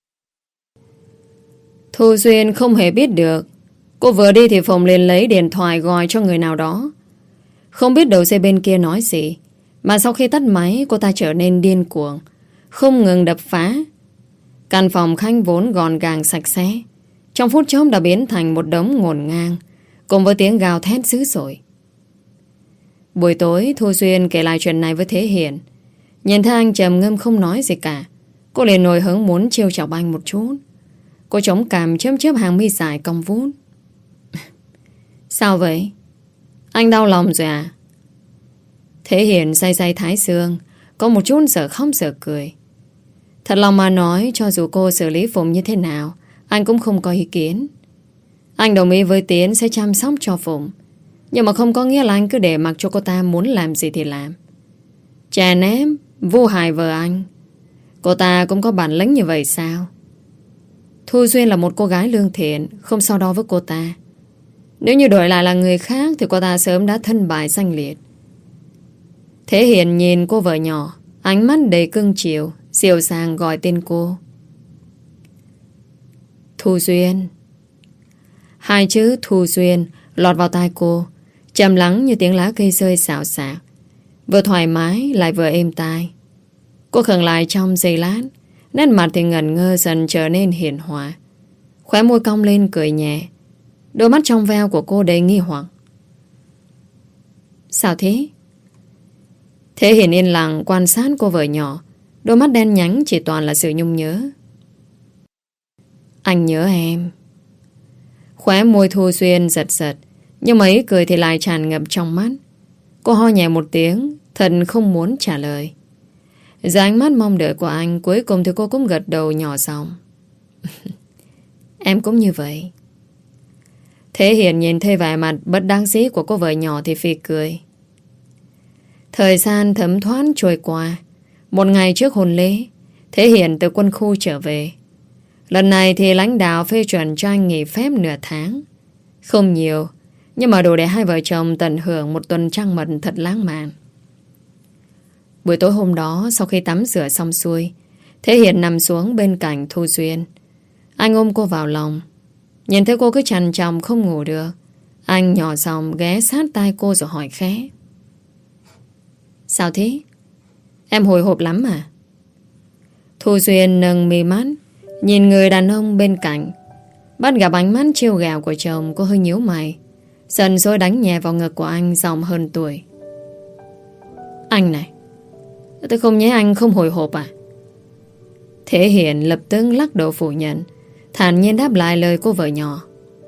Thu Duyên không hề biết được, cô vừa đi thì Phùng liền lấy điện thoại gọi cho người nào đó. Không biết đầu dây bên kia nói gì, mà sau khi tắt máy, cô ta trở nên điên cuồng, không ngừng đập phá. Căn phòng khách vốn gọn gàng sạch sẽ, trong phút chốc đã biến thành một đống ngổn ngang, cùng với tiếng gào thét dữ dội. Buổi tối, Thu Duyên kể lại chuyện này với Thế Hiển. Nhìn thấy anh trầm ngâm không nói gì cả, cô liền nổi hứng muốn trêu chọc anh một chút. Cô chống cằm chớp chớp hàng mi dài cong vút. Sao vậy? Anh đau lòng rồi à? Thế Hiền say say thái xương, có một chút sợ khóc sợ cười. Thật lòng mà nói, cho dù cô xử lý Phụng như thế nào, anh cũng không có ý kiến. Anh đồng ý với Tiến sẽ chăm sóc cho Phụng, nhưng mà không có nghĩa là anh cứ để mặc cho cô ta muốn làm gì thì làm. Chèn ép, vô hại vợ anh. Cô ta cũng có bản lĩnh như vậy sao? Thu Duyên là một cô gái lương thiện, không so đo với cô ta. Nếu như đổi lại là người khác thì cô ta sớm đã thân bại danh liệt. Thế Hiền nhìn cô vợ nhỏ, ánh mắt đầy cưng chiều, dịu dàng gọi tên cô. Thu Duyên. Hai chữ Thu Duyên lọt vào tai cô, trầm lắng như tiếng lá cây rơi xào xạc, vừa thoải mái lại vừa êm tai. Cô khựng lại trong giây lát, nét mặt thì ngẩn ngơ dần trở nên hiền hòa, khóe môi cong lên cười nhẹ. Đôi mắt trong veo của cô đầy nghi hoặc. Sao thế? Thế Hiền yên lặng quan sát cô vợ nhỏ, đôi mắt đen nhánh chỉ toàn là sự nhung nhớ. Anh nhớ em. Khóe môi Thu Duyên giật giật, nhưng mà ý cười thì lại tràn ngập trong mắt. Cô ho nhẹ một tiếng, thật không muốn trả lời. Dưới ánh mắt mong đợi của anh, cuối cùng thì cô cũng gật đầu nhỏ giọng. Em cũng như vậy. Thế Hiền nhìn thấy vẻ mặt bất đắc dĩ của cô vợ nhỏ thì phì cười. Thời gian thấm thoát trôi qua. Một ngày trước hôn lễ, Thế Hiền từ quân khu trở về. Lần này thì lãnh đạo phê chuẩn cho anh nghỉ phép nửa tháng. Không nhiều, nhưng mà đủ để hai vợ chồng tận hưởng một tuần trăng mật thật lãng mạn. Buổi tối hôm đó, sau khi tắm rửa xong xuôi, Thế Hiền nằm xuống bên cạnh Thu Duyên. Anh ôm cô vào lòng. Nhìn thấy cô cứ trằn trọc không ngủ được, anh nhỏ giọng ghé sát tai cô rồi hỏi khẽ. Sao thế? Em hồi hộp lắm à? Thu Duyên nâng mi mắt, nhìn người đàn ông bên cạnh. Bắt gặp ánh mắt trêu ghẹo của chồng, cô hơi nhíu mày, dần dối đánh nhẹ vào ngực của anh giọng hơn tuổi. Anh này, tôi không nhớ anh không hồi hộp à? Thế Hiền lập tức lắc đầu phủ nhận, thản nhiên đáp lại lời cô vợ nhỏ.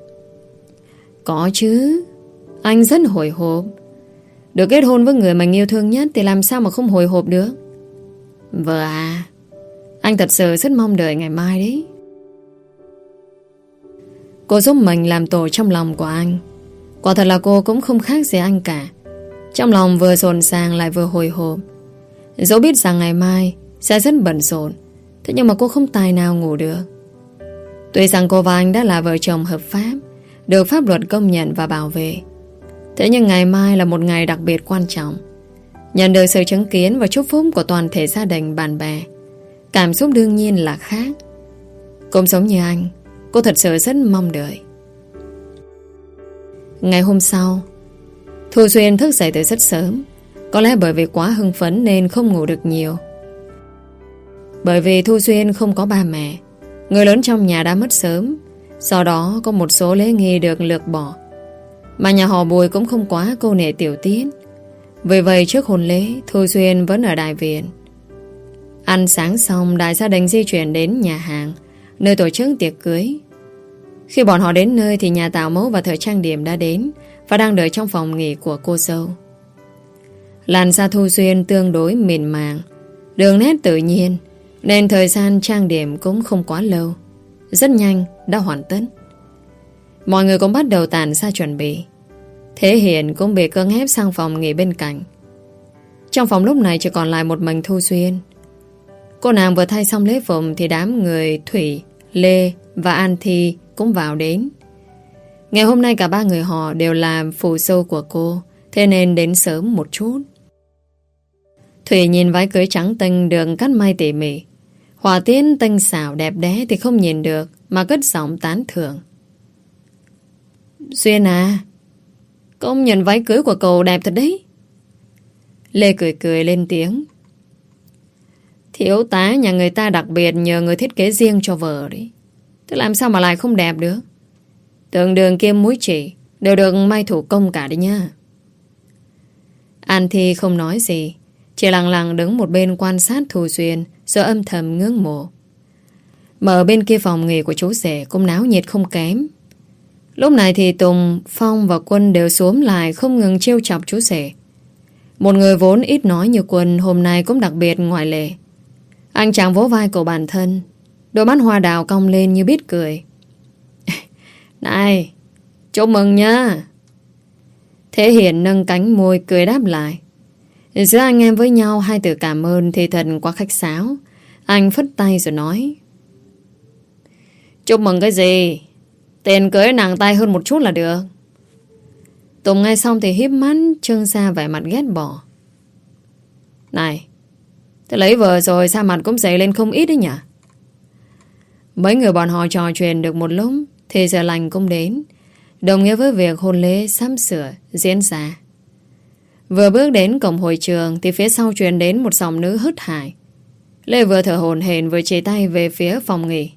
Có chứ, anh rất hồi hộp. Được kết hôn với người mình yêu thương nhất thì làm sao mà không hồi hộp được. Vợ à, anh thật sự rất mong đợi ngày mai đấy. Cô giúp mình làm tổ trong lòng của anh. Quả thật là cô cũng không khác gì anh cả. Trong lòng vừa rộn ràng lại vừa hồi hộp. Dẫu biết rằng ngày mai sẽ rất bận rộn, thế nhưng mà cô không tài nào ngủ được. Tuy rằng cô và anh đã là vợ chồng hợp pháp, được pháp luật công nhận và bảo vệ, thế nhưng ngày mai là một ngày đặc biệt quan trọng. Nhận được sự chứng kiến và chúc phúc của toàn thể gia đình bạn bè, cảm xúc đương nhiên là khác. Cũng giống như anh, cô thật sự rất mong đợi. Ngày hôm sau, Thu Duyên thức dậy từ rất sớm. Có lẽ bởi vì quá hưng phấn nên không ngủ được nhiều. Bởi vì Thu Duyên không có ba mẹ, người lớn trong nhà đã mất sớm, do đó có một số lễ nghi được lược bỏ. Mà nhà họ Bùi cũng không quá câu nệ tiểu tiết. Vì vậy trước hôn lễ, Thu Duyên vẫn ở đại viện. Ăn sáng xong, đại gia đình di chuyển đến nhà hàng, nơi tổ chức tiệc cưới. Khi bọn họ đến nơi thì nhà tạo mẫu và thợ trang điểm đã đến và đang đợi trong phòng nghỉ của cô dâu. Làn da Thu Duyên tương đối mịn màng, đường nét tự nhiên, nên thời gian trang điểm cũng không quá lâu. Rất nhanh đã hoàn tất. Mọi người cũng bắt đầu tản ra chuẩn bị. Thế Hiền cũng bị cưỡng ép sang phòng nghỉ bên cạnh. Trong phòng lúc này chỉ còn lại một mình Thu Duyên. Cô nàng vừa thay xong lễ phục thì đám người Thủy, Lê và An Thi cũng vào đến. Ngày hôm nay cả ba người họ đều làm phù dâu của cô, thế nên đến sớm một chút. Thủy nhìn váy cưới trắng tinh được cắt may tỉ mỉ, họa tiết tinh xảo đẹp đẽ thì không nhìn được mà cất giọng tán thưởng. Duyên à, công nhận váy cưới của cậu đẹp thật đấy. Lê cười cười lên tiếng. Thiếu tá nhà người ta đặc biệt nhờ người thiết kế riêng cho vợ đấy, thế làm sao mà lại không đẹp được. Tượng đường kim mũi chỉ đều được may thủ công cả đấy nha. An Thi không nói gì, chỉ lặng lặng đứng một bên quan sát Thu Duyên rồi âm thầm ngưỡng mộ. Mà ở bên kia phòng nghỉ của chú rể cũng náo nhiệt không kém. Lúc này thì Tùng, Phong và Quân đều xúm lại không ngừng trêu chọc chú rể. Một người vốn ít nói như Quân hôm nay cũng đặc biệt ngoại lệ. Anh chàng vỗ vai của bản thân, đôi mắt hoa đào cong lên như biết cười. Này, chúc mừng nha. Thế Hiển nâng cánh môi cười đáp lại. Giữa anh em với nhau hai từ cảm ơn thì thật quá khách sáo. Anh phất tay rồi nói. Chúc mừng cái gì? Tiền cưới nặng tay hơn một chút là được. Tùng nghe xong thì híp mắt trưng ra vẻ mặt ghét bỏ. Này, thế lấy vợ rồi sao mặt cũng dày lên không ít đấy nhỉ? Mấy người bọn họ trò chuyện được một lúc thì giờ lành cũng đến, đồng nghĩa với việc hôn lễ sắp sửa diễn ra. Vừa bước đến cổng hội trường thì phía sau truyền đến một giọng nữ hớt hải. Lê vừa thở hổn hển vừa chỉ tay về phía phòng nghỉ.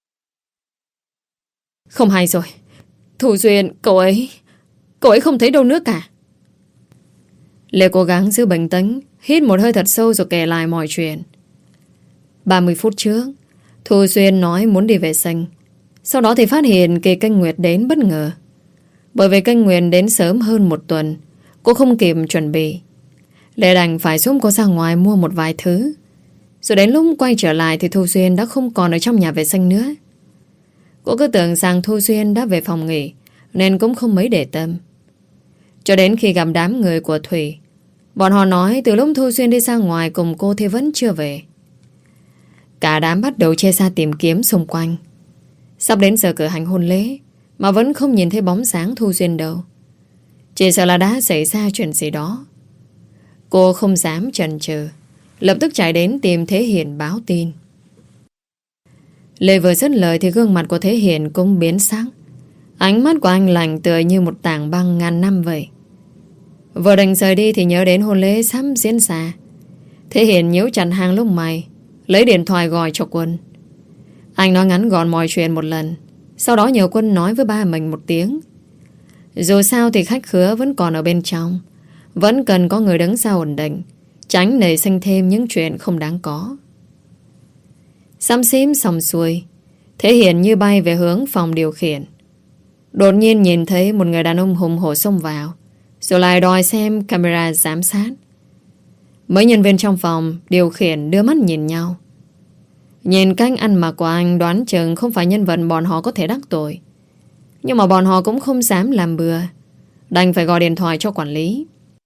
Không hay rồi. Thủ Duyên, cậu ấy Cậu ấy không thấy đâu nữa cả. Lê cố gắng giữ bình tĩnh, hít một hơi thật sâu rồi kể lại mọi chuyện. ba mươi phút trước Thu Duyên nói muốn đi vệ sinh. Sau đó thì phát hiện kỳ Kinh Nguyệt đến bất ngờ. Bởi vì Kinh Nguyệt đến sớm hơn một tuần, cô không kịp chuẩn bị. Lê đành phải giúp cô ra ngoài mua một vài thứ. Rồi đến lúc quay trở lại thì Thu Duyên đã không còn ở trong nhà vệ sinh nữa. Cô cứ tưởng rằng Thu Duyên đã về phòng nghỉ nên cũng không mấy để tâm. Cho đến khi gặp đám người của Thủy, bọn họ nói từ lúc Thu Duyên đi ra ngoài cùng cô thì vẫn chưa về. Cả đám bắt đầu chia ra tìm kiếm xung quanh. Sắp đến giờ cử hành hôn lễ mà vẫn không nhìn thấy bóng dáng Thu Duyên đâu. Chỉ sợ là đã xảy ra chuyện gì đó. Cô không dám chần chừ, lập tức chạy đến tìm Thế Hiển báo tin. Lê vừa dứt lời thì gương mặt của Thế Hiển cũng biến sắc. Ánh mắt của anh lạnh tựa như một tảng băng ngàn năm vậy. Vừa định rời đi thì nhớ đến hôn lễ sắp diễn ra. Thế Hiển nhíu chặt hàng lông mày, lấy điện thoại gọi cho Quân. Anh nói ngắn gọn mọi chuyện một lần, sau đó nhờ Quân nói với ba mình một tiếng. Dù sao thì khách khứa vẫn còn ở bên trong, vẫn cần có người đứng ra ổn định, tránh nảy sinh thêm những chuyện không đáng có. Xăm xím xong xuôi, Thế Hiển như bay về hướng phòng điều khiển. Đột nhiên nhìn thấy một người đàn ông hùng hổ xông vào, rồi lại đòi xem camera giám sát. Mấy nhân viên trong phòng điều khiển đưa mắt nhìn nhau. Nhìn cách ăn mặc của anh đoán chừng không phải nhân vật bọn họ có thể đắc tội. Nhưng mà bọn họ cũng không dám làm bừa, đành phải gọi điện thoại cho quản lý.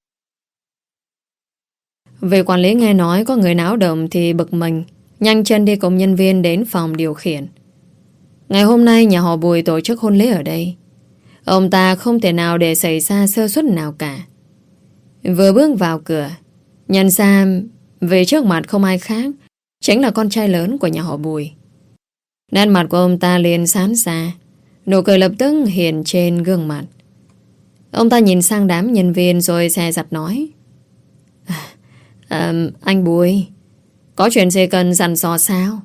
Về quản lý nghe nói có người náo động thì bực mình, nhanh chân đi cùng nhân viên đến phòng điều khiển. Ngày hôm nay nhà họ Bùi tổ chức hôn lễ ở đây. Ông ta không thể nào để xảy ra sơ suất nào cả. Vừa bước vào cửa, nhận ra về trước mặt không ai khác, chính là con trai lớn của nhà họ Bùi. Nét mặt của ông ta liền sáng ra, nụ cười lập tức hiện trên gương mặt. Ông ta nhìn sang đám nhân viên rồi dè dặt nói. À, à, anh Bùi, có chuyện gì cần dặn dò sao?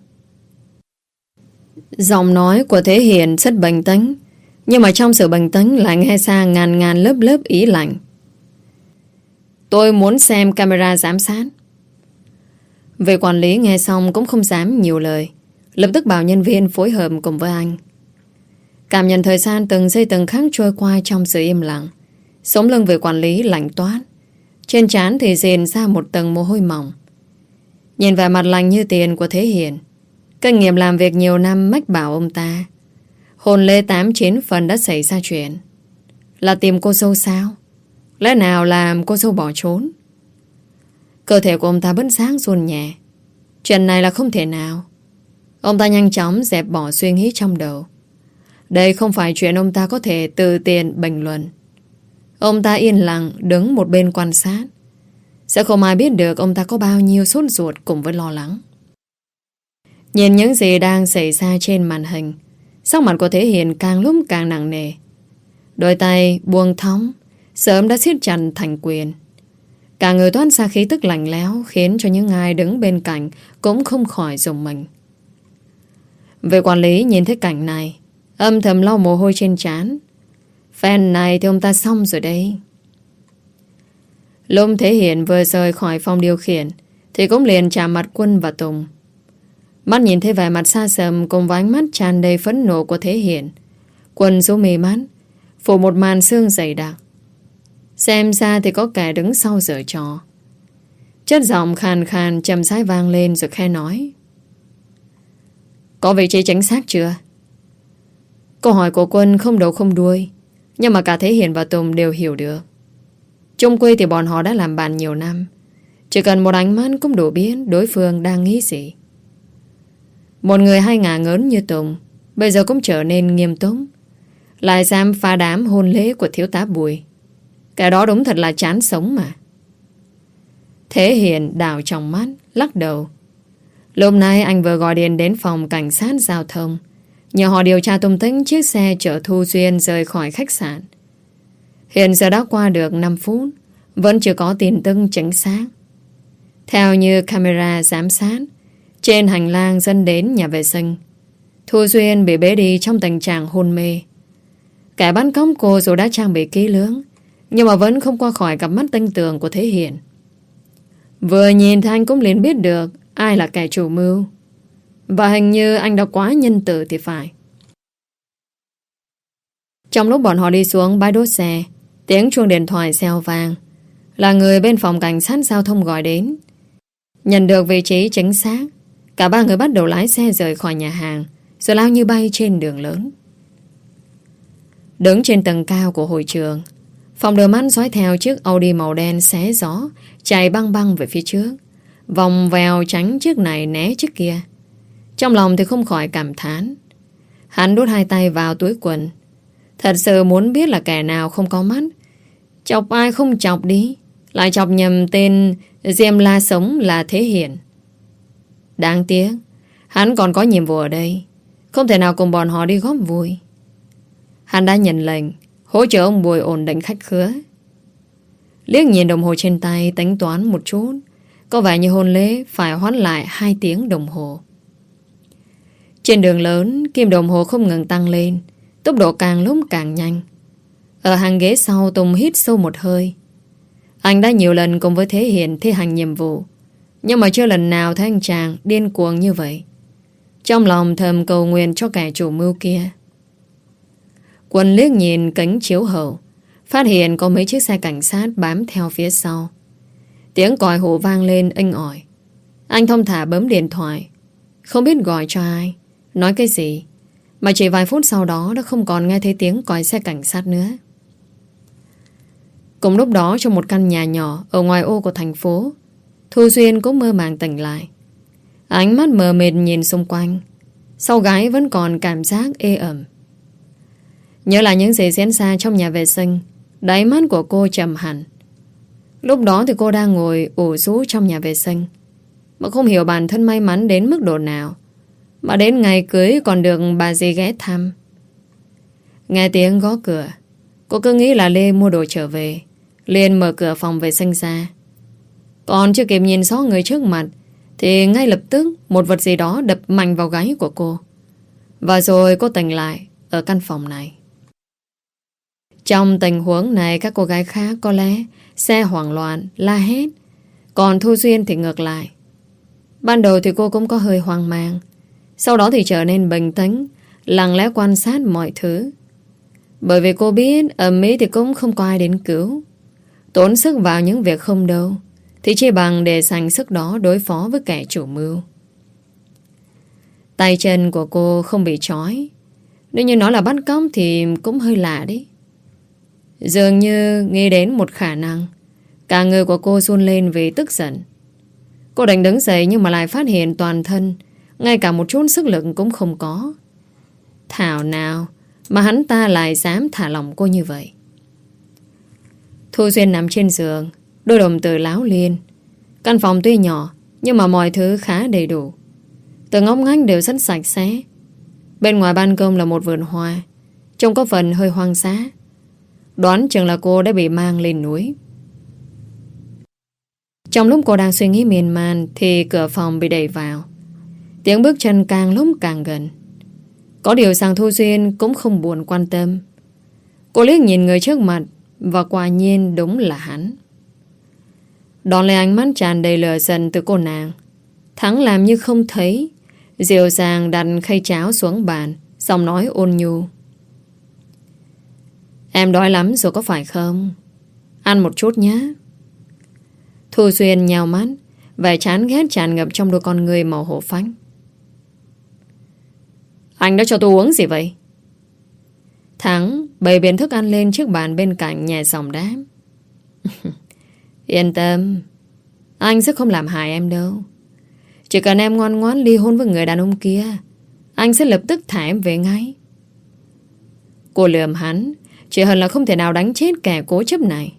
Giọng nói của Thế Hiển rất bình tĩnh, nhưng mà trong sự bình tĩnh lại nghe ra ngàn ngàn lớp lớp ý lạnh. Tôi muốn xem camera giám sát. Về quản lý nghe xong cũng không dám nhiều lời, lập tức bảo nhân viên phối hợp cùng với anh. Cảm nhận thời gian từng giây từng khắc trôi qua trong sự im lặng. Sống lưng về quản lý lạnh toát, trên trán thì dền ra một tầng mồ hôi mỏng. Nhìn vẻ mặt lạnh như tiền của Thế Hiển, kinh nghiệm làm việc nhiều năm mách bảo ông ta hôn lễ tám chín phần đã xảy ra chuyện. Là tìm cô dâu sao? Lẽ nào làm cô dâu bỏ trốn? Cơ thể của ông ta bất giác run nhẹ. Chuyện này là không thể nào. Ông ta nhanh chóng dẹp bỏ suy nghĩ trong đầu. Đây không phải chuyện ông ta có thể từ tiền bình luận. Ông ta yên lặng đứng một bên quan sát. Sẽ không ai biết được ông ta có bao nhiêu sốt ruột cùng với lo lắng. Nhìn những gì đang xảy ra trên màn hình, sắc mặt của Thế Hiển càng lúc càng nặng nề. Đôi tay buông thõng sớm đã siết chặt thành quyền. Cả người toát ra khí tức lạnh lẽo, khiến cho những ai đứng bên cạnh cũng không khỏi rùng mình. Về quản lý nhìn thấy cảnh này, âm thầm lau mồ hôi trên trán. Phen này thì ông ta xong rồi đây. Lúc Thế Hiển vừa rời khỏi phòng điều khiển thì cũng liền chạm mặt Quân và Tùng. Mắt nhìn thấy vẻ mặt xa sầm cùng với ánh mắt tràn đầy phẫn nộ của Thế Hiển, Quần xuống mì mắt, phủ một màn sương dày đặc. Xem ra thì có kẻ đứng sau giở trò. Chất giọng khàn khàn trầm sái vang lên rồi khe nói: Có vị trí chính xác chưa? Câu hỏi của Quân không đầu không đuôi, nhưng mà cả Thế Hiền và Tùng đều hiểu được. Chung quy thì bọn họ đã làm bạn nhiều năm, chỉ cần một ánh mắt cũng đủ biết đối phương đang nghĩ gì. Một người hay ngả ngớn như Tùng bây giờ cũng trở nên nghiêm túc, lại dám phá đám hôn lễ của thiếu tá Bùi. Cái đó đúng thật là chán sống mà. Thế Hiền đảo trong mắt, lắc đầu. Lúc này anh vừa gọi điện đến phòng cảnh sát giao thông, nhờ họ điều tra tung tích chiếc xe chở Thu Duyên rời khỏi khách sạn. Hiện giờ đã qua được năm phút, vẫn chưa có tin tức chính xác. Theo như camera giám sát, trên hành lang dẫn đến nhà vệ sinh, Thu Duyên bị bế đi trong tình trạng hôn mê. Kẻ bắt cóc cô dù đã trang bị kỹ lưỡng, nhưng mà vẫn không qua khỏi cặp mắt tinh tường của Thế Hiền. Vừa nhìn thì anh cũng liền biết được ai là kẻ chủ mưu. Và hình như anh đã quá nhân từ thì phải. Trong lúc bọn họ đi xuống bãi đỗ xe, tiếng chuông điện thoại reo vang. Là người bên phòng cảnh sát giao thông gọi đến. Nhận được vị trí chính xác, cả ba người bắt đầu lái xe rời khỏi nhà hàng, rồi lao như bay trên đường lớn. Đứng trên tầng cao của hội trường, Phong đưa mắt dõi theo chiếc Audi màu đen xé gió chạy băng băng về phía trước, vòng vèo tránh chiếc này né chiếc kia. Trong lòng thì không khỏi cảm thán. Hắn đút hai tay vào túi quần. Thật sự muốn biết là kẻ nào không có mắt, chọc ai không chọc đi, lại chọc nhầm tên Diêm La Sống là Thế Hiền. Đáng tiếc hắn còn có nhiệm vụ ở đây, không thể nào cùng bọn họ đi góp vui. Hắn đã nhận lệnh hỗ trợ ông Bùi ổn định khách khứa. Liếc nhìn đồng hồ trên tay, tính toán một chút, có vẻ như hôn lễ phải hoãn lại hai tiếng đồng hồ. Trên đường lớn, kim đồng hồ không ngừng tăng lên, tốc độ càng lúc càng nhanh. Ở hàng ghế sau, Tùng hít sâu một hơi. Anh đã nhiều lần cùng với Thế Hiền thi hành nhiệm vụ, nhưng mà chưa lần nào thấy anh chàng điên cuồng như vậy. Trong lòng thầm cầu nguyện cho kẻ chủ mưu kia. Quân liếc nhìn kính chiếu hậu, phát hiện có mấy chiếc xe cảnh sát bám theo phía sau. Tiếng còi hụ vang lên inh ỏi. Anh thong thả bấm điện thoại, không biết gọi cho ai, nói cái gì, mà chỉ vài phút sau đó đã không còn nghe thấy tiếng còi xe cảnh sát nữa. Cùng lúc đó, trong một căn nhà nhỏ ở ngoài ô của thành phố, Thu Duyên cũng mơ màng tỉnh lại. Ánh mắt mờ mịt nhìn xung quanh, sau gáy vẫn còn cảm giác ê ẩm. Nhớ lại những gì diễn ra trong nhà vệ sinh, đáy mắt của cô trầm hẳn. Lúc đó thì cô đang ngồi ủ rũ trong nhà vệ sinh, mà không hiểu bản thân may mắn đến mức độ nào, mà đến ngày cưới còn được bà dì ghé thăm. Nghe tiếng gõ cửa, cô cứ nghĩ là Lê mua đồ trở về, liền mở cửa phòng vệ sinh ra. Còn chưa kịp nhìn rõ người trước mặt thì ngay lập tức một vật gì đó đập mạnh vào gáy của cô. Và rồi cô tỉnh lại ở căn phòng này. Trong tình huống này, các cô gái khác có lẽ sẽ hoảng loạn, la hét. Còn Thu Duyên thì ngược lại. Ban đầu thì cô cũng có hơi hoang mang, sau đó thì trở nên bình tĩnh, lặng lẽ quan sát mọi thứ. Bởi vì cô biết ở Mỹ thì cũng không có ai đến cứu. Tốn sức vào những việc không đâu thì chỉ bằng để dành sức đó đối phó với kẻ chủ mưu. Tay chân của cô không bị trói. Nếu như nó là bắt cóc thì cũng hơi lạ đấy. Dường như nghĩ đến một khả năng, cả người của cô run lên vì tức giận. Cô định đứng dậy nhưng mà lại phát hiện toàn thân ngay cả một chút sức lực cũng không có. Thảo nào mà hắn ta lại dám thả lỏng cô như vậy. Thu Duyên nằm trên giường, đôi đồng tử láo liên. Căn phòng tuy nhỏ nhưng mà mọi thứ khá đầy đủ. Từng ngóc ngách đều rất sạch sẽ. Bên ngoài ban công là một vườn hoa, trông có phần hơi hoang dã. Đoán chừng là cô đã bị mang lên núi. Trong lúc cô đang suy nghĩ miên man thì cửa phòng bị đẩy vào. Tiếng bước chân càng lúc càng gần. Có điều rằng Thu Duyên cũng không buồn quan tâm. Cô liếc nhìn người trước mặt, và quả nhiên đúng là hắn. Đón lấy ánh mắt tràn đầy lửa giận từ cô nàng, Thắng làm như không thấy, dịu dàng đặt khay cháo xuống bàn, giọng nói ôn nhu. Em đói lắm rồi có phải không? Ăn một chút nhé. Thu Xuyên nhào mắt, vẻ chán ghét tràn ngập trong đôi con người màu hổ phách. Anh đã cho tôi uống gì vậy? Thắng bày biện thức ăn lên chiếc bàn bên cạnh, nhẹ giọng đáp. Yên tâm, anh sẽ không làm hại em đâu. Chỉ cần em ngoan ngoãn ly hôn với người đàn ông kia, anh sẽ lập tức thả em về ngay. Cô lườm hắn, chỉ hận là không thể nào đánh chết kẻ cố chấp này.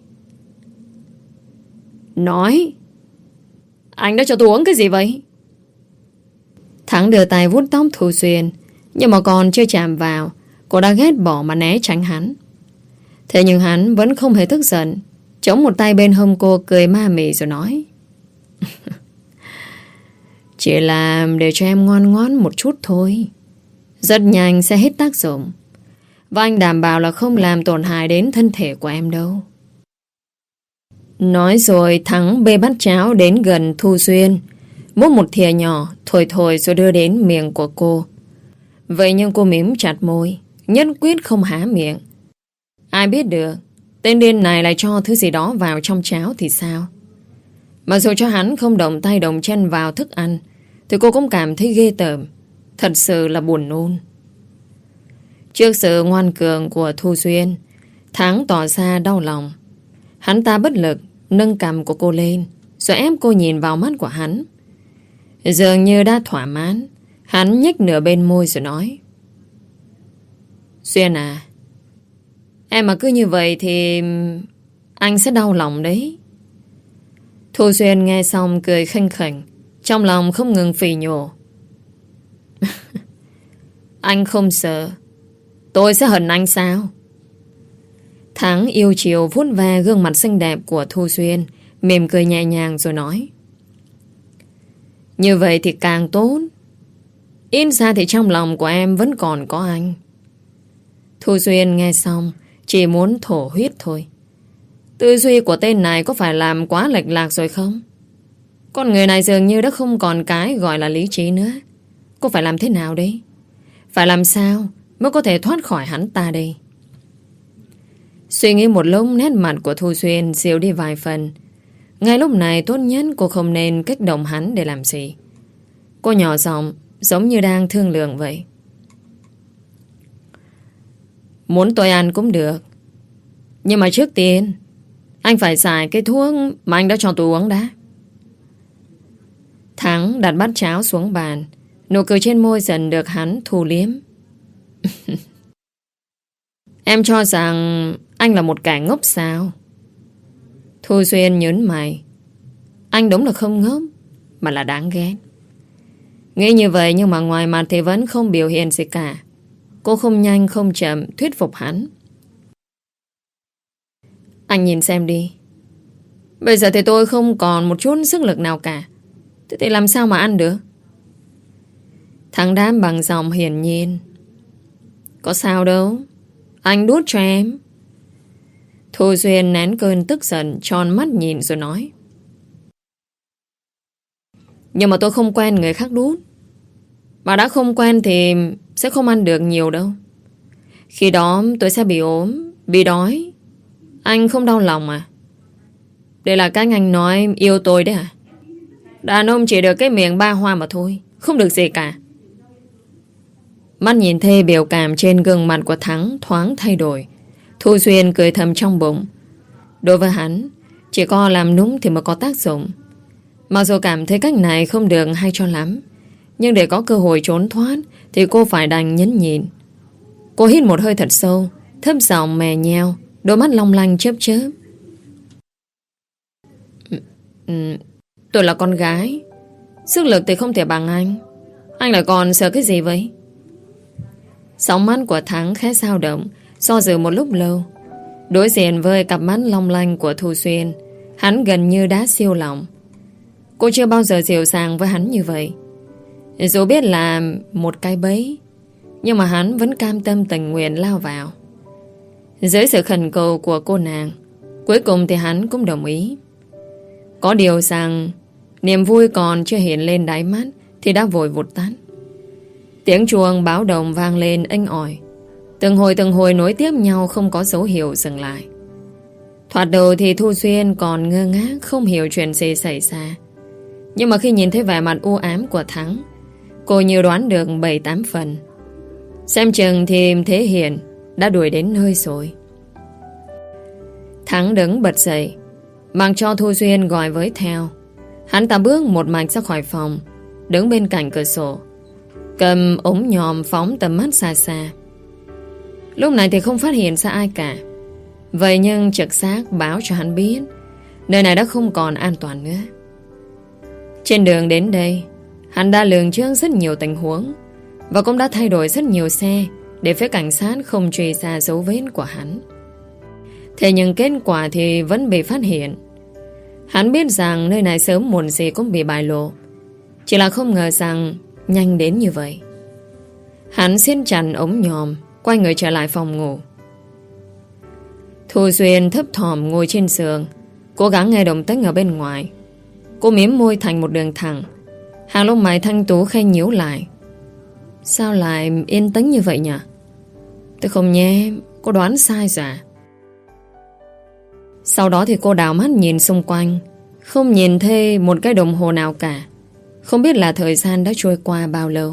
Nói, anh đã cho tôi uống cái gì vậy? Thắng đưa tay vuốt tóc Thu Xuyên, nhưng mà còn chưa chạm vào, cô đã ghét bỏ mà né tránh hắn. Thế nhưng hắn vẫn không hề tức giận, chống một tay bên hông cô, cười ma mị rồi nói. Chỉ làm để cho em ngoan ngoãn một chút thôi, rất nhanh sẽ hết tác dụng. Và anh đảm bảo là không làm tổn hại đến thân thể của em đâu. Nói rồi Thắng bê bát cháo đến gần Thu Xuyên, múc một thìa nhỏ, thổi thổi rồi đưa đến miệng của cô. Vậy nhưng cô mím chặt môi, nhất quyết không há miệng. Ai biết được tên điên này lại cho thứ gì đó vào trong cháo thì sao? Mà dù cho hắn không động tay động chân vào thức ăn, thì cô cũng cảm thấy ghê tởm, thật sự là buồn nôn. Trước sự ngoan cường của Thu Xuyên, Thắng tỏ ra đau lòng. Hắn ta bất lực nâng cằm của cô lên, rồi ép cô nhìn vào mắt của hắn. Dường như đã thỏa mãn, hắn nhếch nửa bên môi rồi nói. Xuyên à, em mà cứ như vậy thì anh sẽ đau lòng đấy. Thu Xuyên nghe xong cười khinh khỉnh, trong lòng không ngừng phì nhổ. Anh không sợ tôi sẽ hận anh sao? Thắng yêu chiều vuốt ve gương mặt xinh đẹp của Thu Xuyên, mỉm cười nhẹ nhàng rồi nói. Như vậy thì càng tốt. Ít ra thì trong lòng của em vẫn còn có anh. Thu Xuyên nghe xong chỉ muốn thổ huyết thôi. Tư duy của tên này có phải làm quá lệch lạc rồi không? Con người này dường như đã không còn cái gọi là lý trí nữa. Cô phải làm thế nào đấy? Phải làm sao mới có thể thoát khỏi hắn ta đây? Suy nghĩ một lúc, nét mặt của Thu Xuyên dịu đi vài phần. Ngay lúc này tốt nhất cô không nên kích động hắn để làm gì. Cô nhỏ giọng, giống như đang thương lượng vậy. Muốn tôi ăn cũng được, nhưng mà trước tiên anh phải xài cái thuốc mà anh đã cho tôi uống đã. Thắng đặt bát cháo xuống bàn, nụ cười trên môi dần được hắn thu liếm. Em cho rằng anh là một kẻ ngốc sao? Thu Xuyên nhớn mày. Anh đúng là không ngốc, mà là đáng ghét. Nghĩ như vậy nhưng mà ngoài mặt thì vẫn không biểu hiện gì cả. Cô không nhanh không chậm thuyết phục hắn. Anh nhìn xem đi, bây giờ thì tôi không còn một chút sức lực nào cả. Thế thì làm sao mà ăn được? Thằng đám bằng giọng hiển nhiên. Có sao đâu, anh đút cho em. Thu Xuyên nén cơn tức giận, tròn mắt nhìn rồi nói. Nhưng mà tôi không quen người khác đút. Mà đã không quen thì sẽ không ăn được nhiều đâu. Khi đó tôi sẽ bị ốm, bị đói. Anh không đau lòng à? Đây là cách anh nói yêu tôi đấy à? Đàn ông chỉ được cái miệng ba hoa mà thôi, không được gì cả. Mắt nhìn thê biểu cảm trên gương mặt của Thắng thoáng thay đổi. Thu Xuyên cười thầm trong bụng. Đối với hắn, chỉ có làm núng thì mới có tác dụng. Mặc dù cảm thấy cách này không được hay cho lắm, nhưng để có cơ hội trốn thoát thì cô phải đành nhẫn nhịn. Cô hít một hơi thật sâu, thấp giọng mè nheo, đôi mắt long lanh chớp chớp. ừ, Tôi là con gái, sức lực thì không thể bằng anh. Anh lại còn sợ cái gì vậy? Sóng mắt của Thắng khẽ dao động, do dự một lúc lâu. Đối diện với cặp mắt long lanh của Thu Xuyên, hắn gần như đã siêu lòng. Cô chưa bao giờ dịu dàng với hắn như vậy. Dù biết là một cái bẫy, nhưng mà hắn vẫn cam tâm tình nguyện lao vào. Dưới sự khẩn cầu của cô nàng, cuối cùng thì hắn cũng đồng ý. Có điều rằng niềm vui còn chưa hiện lên đáy mắt thì đã vội vụt tắt. Tiếng chuông báo động vang lên inh ỏi. Từng hồi từng hồi nối tiếp nhau, không có dấu hiệu dừng lại. Thoạt đầu thì Thu Xuyên còn ngơ ngác, không hiểu chuyện gì xảy ra. Nhưng mà khi nhìn thấy vẻ mặt u ám của Thắng, cô như đoán được bảy tám phần. Xem chừng thì Thế Hiền đã đuổi đến nơi rồi. Thắng đứng bật dậy, mặc cho Thu Xuyên gọi với theo. Hắn ta bước một mạch ra khỏi phòng, đứng bên cạnh cửa sổ, cầm ống nhòm phóng tầm mắt xa xa. Lúc này thì không phát hiện ra ai cả. Vậy nhưng trực giác báo cho hắn biết nơi này đã không còn an toàn nữa. Trên đường đến đây, hắn đã lường trước rất nhiều tình huống và cũng đã thay đổi rất nhiều xe để phía cảnh sát không truy ra dấu vết của hắn. Thế nhưng kết quả thì vẫn bị phát hiện. Hắn biết rằng nơi này sớm muộn gì cũng bị bại lộ, chỉ là không ngờ rằng nhanh đến như vậy. Hắn siết chặt ống nhòm, quay người trở lại phòng ngủ. Thu Xuyên thấp thỏm ngồi trên giường, cố gắng nghe động tĩnh ở bên ngoài. Cô mím môi thành một đường thẳng, hàng lông mày thanh tú khẽ nhíu lại. Sao lại yên tĩnh như vậy nhỉ? Tôi không nhé, cô đoán sai rồi à? Sau đó thì cô đảo mắt nhìn xung quanh, không nhìn thấy một cái đồng hồ nào cả. Không biết là thời gian đã trôi qua bao lâu.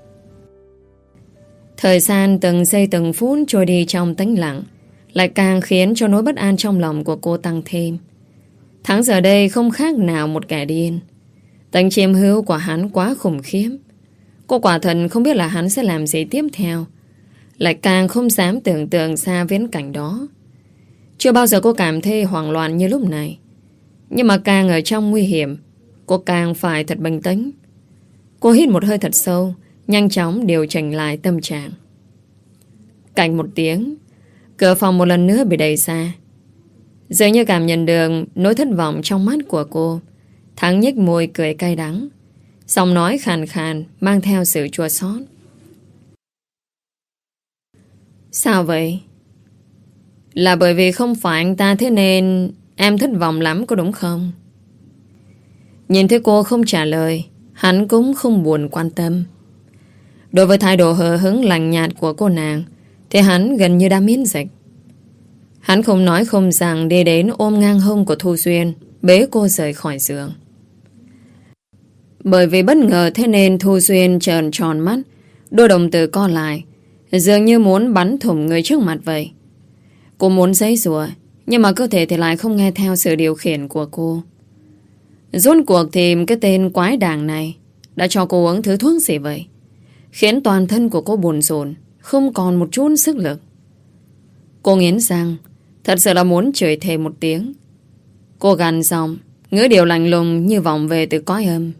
Thời gian từng giây từng phút trôi đi trong tĩnh lặng, lại càng khiến cho nỗi bất an trong lòng của cô tăng thêm. Thắng giờ đây không khác nào một kẻ điên. Tính chiếm hữu của hắn quá khủng khiếp. Cô quả thật không biết là hắn sẽ làm gì tiếp theo, lại càng không dám tưởng tượng xa viễn cảnh đó. Chưa bao giờ cô cảm thấy hoảng loạn như lúc này. Nhưng mà càng ở trong nguy hiểm, cô càng phải thật bình tĩnh. Cô hít một hơi thật sâu, nhanh chóng điều chỉnh lại tâm trạng. Cạnh một tiếng, cửa phòng một lần nữa bị đẩy ra. Dường như cảm nhận được nỗi thất vọng trong mắt của cô, Thắng nhếch môi cười cay đắng, giọng nói khàn khàn mang theo sự chua xót. Sao vậy? Là bởi vì không phải anh ta thế nên em thất vọng lắm có đúng không? Nhìn thấy cô không trả lời, hắn cũng không buồn quan tâm. Đối với thái độ hờ hững lạnh nhạt của cô nàng thì hắn gần như đã miễn dịch. Hắn không nói không rằng đi đến ôm ngang hông của Thu Xuyên, bế cô rời khỏi giường. Bởi vì bất ngờ thế nên Thu Xuyên trợn tròn mắt, đôi đồng tử co lại, dường như muốn bắn thủng người trước mặt vậy. Cô muốn giãy giụa, nhưng mà cơ thể thì lại không nghe theo sự điều khiển của cô. Rốt cuộc thì cái tên quái đảng này đã cho cô uống thứ thuốc gì vậy, khiến toàn thân của cô buồn rộn, không còn một chút sức lực. Cô nghiến răng, thật sự là muốn chửi thề một tiếng. Cô gằn giọng, ngữ điệu lạnh lùng như vọng về từ cõi âm.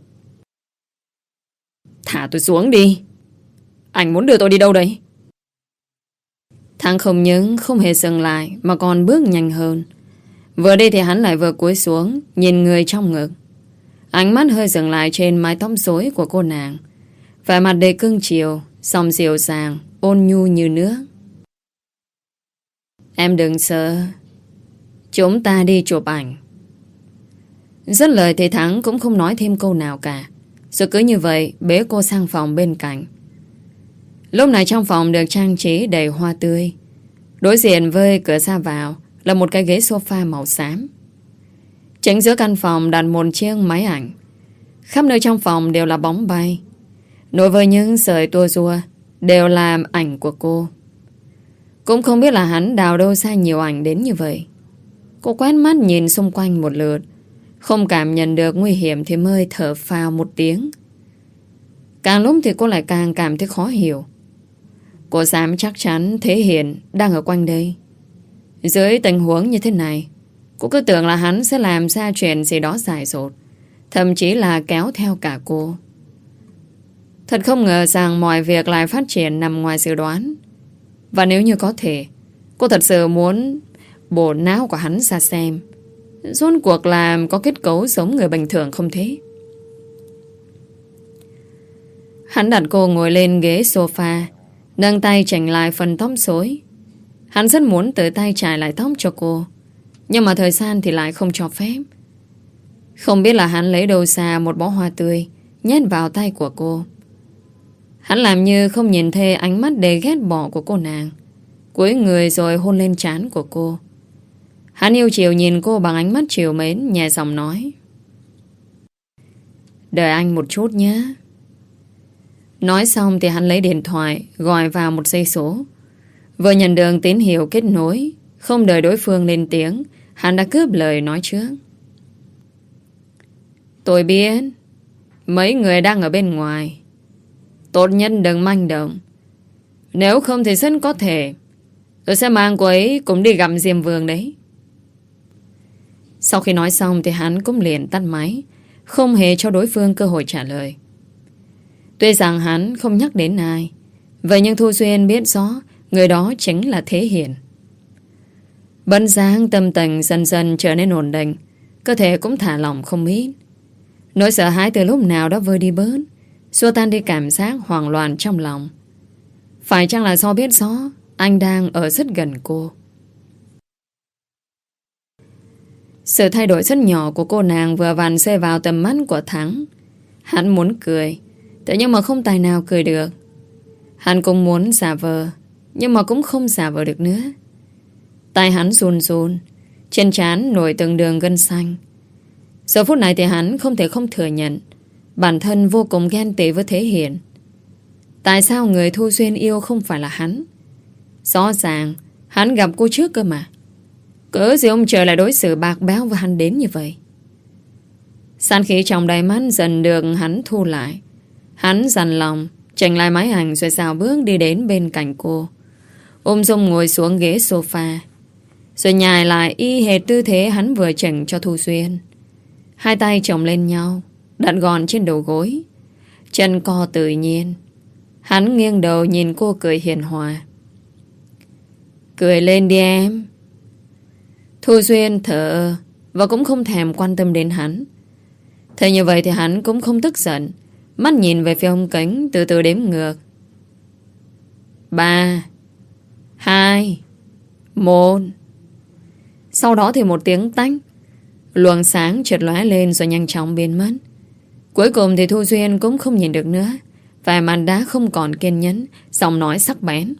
Thả tôi xuống đi. Anh muốn đưa tôi đi đâu đấy? Thằng không những không hề dừng lại mà còn bước nhanh hơn. Vừa đi thì hắn lại vừa cúi xuống, nhìn người trong ngực. Ánh mắt hơi dừng lại trên mái tóc rối của cô nàng, vẻ mặt đầy cưng chiều, song dịu dàng, ôn nhu như nước. Em đừng sợ, chúng ta đi chụp ảnh. Dứt lời thì Thắng cũng không nói thêm câu nào cả, rồi cứ như vậy bế cô sang phòng bên cạnh. Lúc này trong phòng được trang trí đầy hoa tươi. Đối diện với cửa ra vào là một cái ghế sofa màu xám. Chính giữa căn phòng đặt một chiếc máy ảnh. Khắp nơi trong phòng đều là bóng bay. Nối với những sợi tua rua đều là ảnh của cô. Cũng không biết là hắn đào đâu ra nhiều ảnh đến như vậy. Cô quét mắt nhìn xung quanh một lượt, không cảm nhận được nguy hiểm thì mới thở phào một tiếng. Càng lúc thì cô lại càng cảm thấy khó hiểu. Cô dám chắc chắn Thế Hiền đang ở quanh đây. Dưới tình huống như thế này, cô cứ tưởng là hắn sẽ làm ra chuyện gì đó dại dột, thậm chí là kéo theo cả cô. Thật không ngờ rằng mọi việc lại phát triển nằm ngoài dự đoán. Và nếu như có thể, cô thật sự muốn bổ não của hắn ra xem rốt cuộc là có kết cấu giống người bình thường không thế. Hắn đặt cô ngồi lên ghế sofa, nâng tay chỉnh lại phần tóc rối. Hắn rất muốn tự tay chải lại tóc cho cô, nhưng mà thời gian thì lại không cho phép. Không biết là hắn lấy đâu ra một bó hoa tươi nhét vào tay của cô. Hắn làm như không nhìn thấy ánh mắt đầy ghét bỏ của cô nàng, cúi người rồi hôn lên trán của cô. Hắn yêu chiều nhìn cô bằng ánh mắt trìu mến, nhẹ giọng nói: "Đợi anh một chút nhé." Nói xong thì hắn lấy điện thoại gọi vào một dây số. Vừa nhận được tín hiệu kết nối, không đợi đối phương lên tiếng, hắn đã cướp lời nói trước: "Tôi biết mấy người đang ở bên ngoài. Tốt nhất đừng manh động. Nếu không thì rất có thể tôi sẽ mang cô ấy cũng đi gặp Diêm Vương đấy." Sau khi nói xong thì hắn cũng liền tắt máy, không hề cho đối phương cơ hội trả lời. Tuy rằng hắn không nhắc đến ai, vậy nhưng Thu Xuyên biết rõ người đó chính là Thế Hiền. Bấn dáng tâm tình dần dần trở nên ổn định, cơ thể cũng thả lỏng không ít. Nỗi sợ hãi từ lúc nào đó vơi đi bớt, xua tan đi cảm giác hoảng loạn trong lòng. Phải chăng là do biết rõ anh đang ở rất gần cô? Sự thay đổi rất nhỏ của cô nàng vừa vặn rơi vào tầm mắt của Thắng. Hắn muốn cười, thế nhưng mà không tài nào cười được. Hắn cũng muốn giả vờ, nhưng mà cũng không giả vờ được nữa. Tay hắn run run, trên trán nổi từng đường gân xanh. Giờ phút này thì hắn không thể không thừa nhận bản thân vô cùng ghen tị với Thế Hiền. Tại sao người Thu Xuyên yêu không phải là hắn? Rõ ràng hắn gặp cô trước cơ mà. Cớ gì ông trời lại đối xử bạc bẽo với hắn đến như vậy? Sát khí trong đáy mắt dần được hắn thu lại. Hắn dằn lòng chỉnh lại máy ảnh rồi xào bước đi đến bên cạnh cô, ôm dung ngồi xuống ghế sofa, rồi nhài lại y hệt tư thế hắn vừa chỉnh cho Thu Xuyên. Hai tay chồng lên nhau, đặt gọn trên đầu gối, chân co tự nhiên. Hắn nghiêng đầu nhìn cô cười hiền hòa: "Cười lên đi em." Thu Xuyên thở và cũng không thèm quan tâm đến hắn. Thế như vậy thì hắn cũng không tức giận, mắt nhìn về phía ống kính, từ từ đếm ngược: Ba, hai, một. Sau đó thì một tiếng tách, luồng sáng chợt lóe lên rồi nhanh chóng biến mất. Cuối cùng thì Thu Xuyên cũng không nhìn được nữa, vẻ mặt đã không còn kiên nhẫn, giọng nói sắc bén: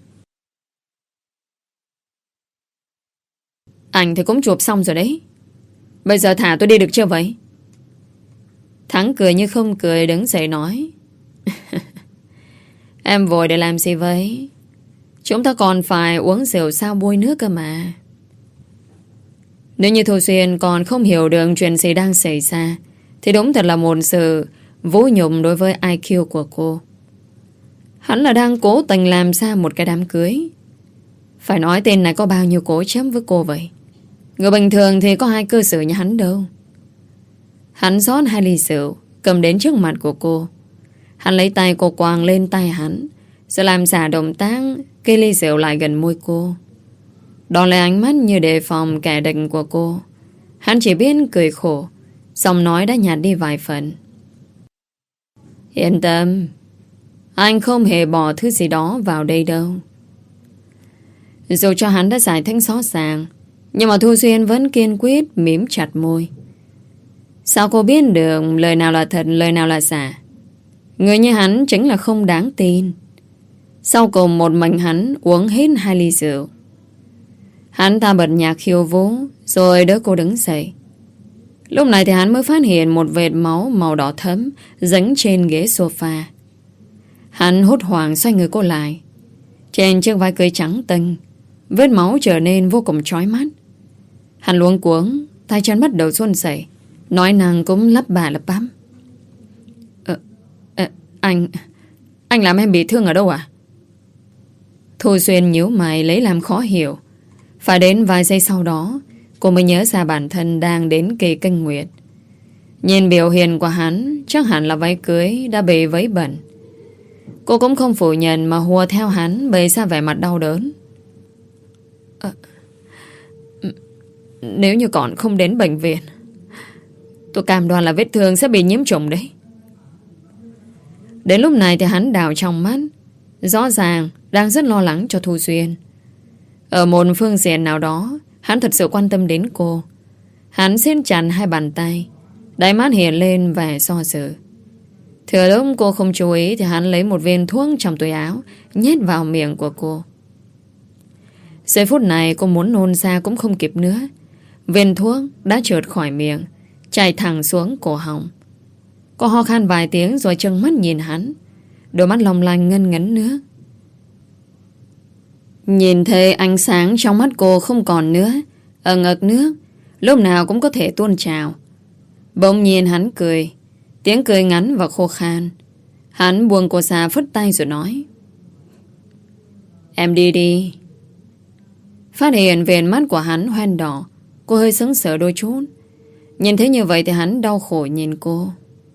"Ảnh thì cũng chụp xong rồi đấy, bây giờ thả tôi đi được chưa vậy?" Thắng cười như không cười, đứng dậy nói: "Em vội để làm gì vậy? Chúng ta còn phải uống rượu sao bôi nước cơ mà." Nếu như Thu Xuyên còn không hiểu được chuyện gì đang xảy ra, thì đúng thật là một sự vũ nhục đối với i kiu của cô. Hắn là đang cố tình làm ra một cái đám cưới. Phải nói tên này có bao nhiêu cố chấp với cô vậy? Người bình thường thì có hai cơ xử như hắn đâu. Hắn rót hai ly rượu, cầm đến trước mặt của cô. Hắn lấy tay cô quàng lên tay hắn, rồi làm giả động tác kê ly rượu lại gần môi cô. Đó là ánh mắt như đề phòng kẻ địch của cô. Hắn chỉ biết cười khổ, giọng nói đã nhạt đi vài phần: "Yên tâm, anh không hề bỏ thứ gì đó vào đây đâu." Dù cho hắn đã giải thích rõ ràng, nhưng mà Thu Xuyên vẫn kiên quyết mím chặt môi. Sao cô biết được lời nào là thật, lời nào là giả? Người như hắn chính là không đáng tin. Sau cùng một mình hắn uống hết hai ly rượu. Hắn ta bật nhạc khiêu vũ, rồi đỡ cô đứng dậy. Lúc này thì hắn mới phát hiện một vệt máu màu đỏ thẫm dính trên ghế sofa. Hắn hốt hoảng xoay người cô lại. Trên chiếc vai cưới trắng tinh, vết máu trở nên vô cùng chói mắt. Hắn luống cuống, tay chân bắt đầu run rẩy, nói năng cũng lắp bà lắp bắp: ờ, ờ, Anh Anh làm em bị thương ở đâu à?" Thu Xuyên nhíu mày lấy làm khó hiểu. Phải đến vài giây sau đó, cô mới nhớ ra bản thân đang đến kỳ kinh nguyệt. Nhìn biểu hiện của hắn, chắc hẳn là váy cưới đã bị vấy bẩn. Cô cũng không phủ nhận mà hùa theo hắn, bày ra vẻ mặt đau đớn: à, "Nếu như còn không đến bệnh viện, tôi cam đoan là vết thương sẽ bị nhiễm trùng đấy." Đến lúc này thì hắn đào trong mắt, rõ ràng đang rất lo lắng cho Thu Xuyên. Ở một phương diện nào đó, hắn thật sự quan tâm đến cô. Hắn siết chặt hai bàn tay, đáy mắt hiện lên vẻ do dự. Thừa lúc cô không chú ý thì hắn lấy một viên thuốc trong túi áo, nhét vào miệng của cô. Giây phút này cô muốn nôn ra cũng không kịp nữa. Viên thuốc đã trượt khỏi miệng, chảy thẳng xuống cổ họng. Cô ho khan vài tiếng rồi trừng mắt nhìn hắn, đôi mắt long lanh ngân ngấn nước. Nhìn thấy ánh sáng trong mắt cô không còn nữa, ẩn ực nước, lúc nào cũng có thể tuôn trào. Bỗng nhiên hắn cười, tiếng cười ngắn và khô khan. Hắn buông cô ra phất tay rồi nói: Em đi đi. Phát hiện viền mắt của hắn hoen đỏ, cô hơi sững sờ đôi chút. Nhìn thấy như vậy thì hắn đau khổ nhìn cô.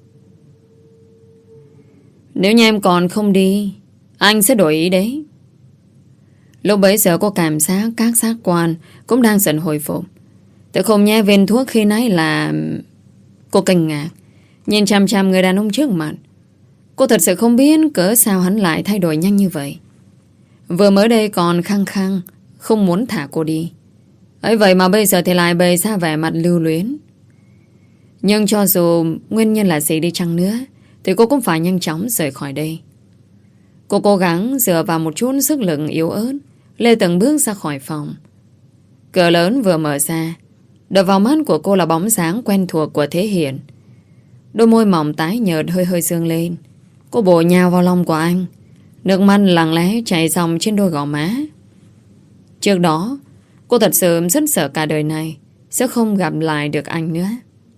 Nếu như em còn không đi, anh sẽ đổi ý đấy. Lúc bấy giờ cô cảm giác các giác quan cũng đang dần hồi phục. Tự không nhé viên thuốc khi nãy là... Cô kinh ngạc nhìn chăm chăm người đàn ông trước mặt. Cô thật sự không biết cỡ sao hắn lại thay đổi nhanh như vậy. Vừa mới đây còn khăng khăng không muốn thả cô đi, ấy vậy mà bây giờ thì lại bày ra vẻ mặt lưu luyến. Nhưng cho dù nguyên nhân là gì đi chăng nữa thì cô cũng phải nhanh chóng rời khỏi đây. Cô cố gắng dựa vào một chút sức lực yếu ớt, lê từng bước ra khỏi phòng. Cửa lớn vừa mở ra, đập vào mắt của cô là bóng dáng quen thuộc của Thế Hiển. Đôi môi mỏng tái nhợt hơi hơi dương lên. Cô bổ nhào vào lòng của anh, nước mắt lặng lẽ chảy dòng trên đôi gò má. Trước đó cô thật sự rất sợ cả đời này sẽ không gặp lại được anh nữa.